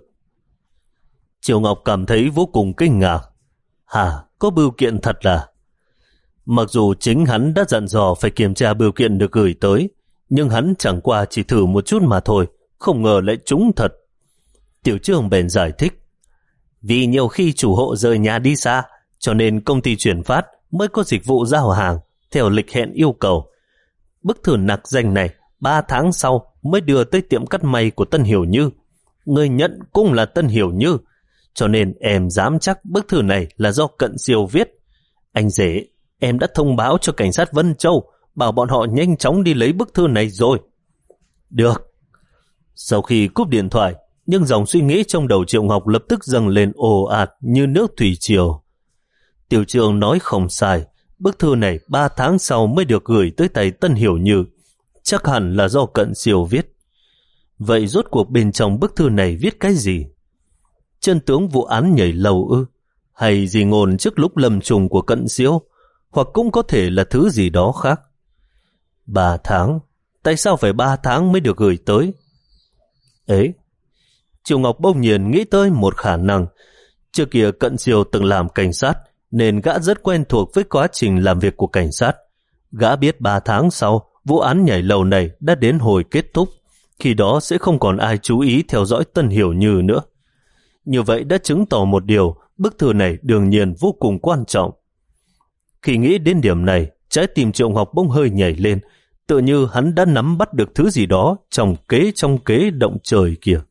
Triều Ngọc cảm thấy vô cùng kinh ngạc. Hả, có bưu kiện thật à? Mặc dù chính hắn đã dặn dò phải kiểm tra bưu kiện được gửi tới, nhưng hắn chẳng qua chỉ thử một chút mà thôi, không ngờ lại trúng thật. Tiểu Trường bèn giải thích. Vì nhiều khi chủ hộ rời nhà đi xa, cho nên công ty chuyển phát mới có dịch vụ giao hàng theo lịch hẹn yêu cầu. Bức thư nặc danh này ba tháng sau mới đưa tới tiệm cắt may của Tân Hiểu Như. Người nhận cũng là Tân Hiểu Như, cho nên em dám chắc bức thư này là do Cận Siêu viết. Anh rể, em đã thông báo cho cảnh sát Vân Châu, bảo bọn họ nhanh chóng đi lấy bức thư này rồi. Được. Sau khi cúp điện thoại, nhưng dòng suy nghĩ trong đầu Triệu Ngọc lập tức dâng lên ồ ạt như nước thủy triều. Tiểu Trường nói không sai, bức thư này ba tháng sau mới được gửi tới tay Tân Hiểu Như, chắc hẳn là do Cận Siêu viết. Vậy rốt cuộc bên trong bức thư này viết cái gì? Chân tướng vụ án nhảy lầu ư? Hay gì ngôn trước lúc lâm trùng của Cận Siêu? Hoặc cũng có thể là thứ gì đó khác. Ba tháng? Tại sao phải ba tháng mới được gửi tới? Ấy, Triệu Ngọc bỗng nhiên nghĩ tới một khả năng. Trước kia Cận Siêu từng làm cảnh sát, nên gã rất quen thuộc với quá trình làm việc của cảnh sát. Gã biết ba tháng sau, vụ án nhảy lầu này đã đến hồi kết thúc. Khi đó sẽ không còn ai chú ý theo dõi Tân Hiểu Như nữa. Như vậy đã chứng tỏ một điều, bức thư này đương nhiên vô cùng quan trọng. Khi nghĩ đến điểm này, trái tim Triệu Ngọc bỗng hơi nhảy lên, tựa như hắn đã nắm bắt được thứ gì đó trong kế trong kế động trời kìa.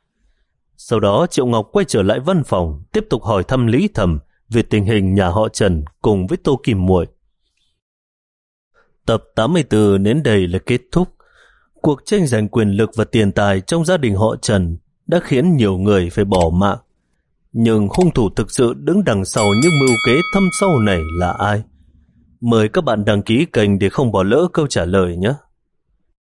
Sau đó Triệu Ngọc quay trở lại văn phòng, tiếp tục hỏi thăm Lý Thầm về tình hình nhà họ Trần cùng với Tô Kim Muội. Tập tám mươi tư đến đây là kết thúc. Cuộc tranh giành quyền lực và tiền tài trong gia đình họ Trần đã khiến nhiều người phải bỏ mạng. Nhưng hung thủ thực sự đứng đằng sau những mưu kế thâm sâu này là ai? Mời các bạn đăng ký kênh để không bỏ lỡ câu trả lời nhé.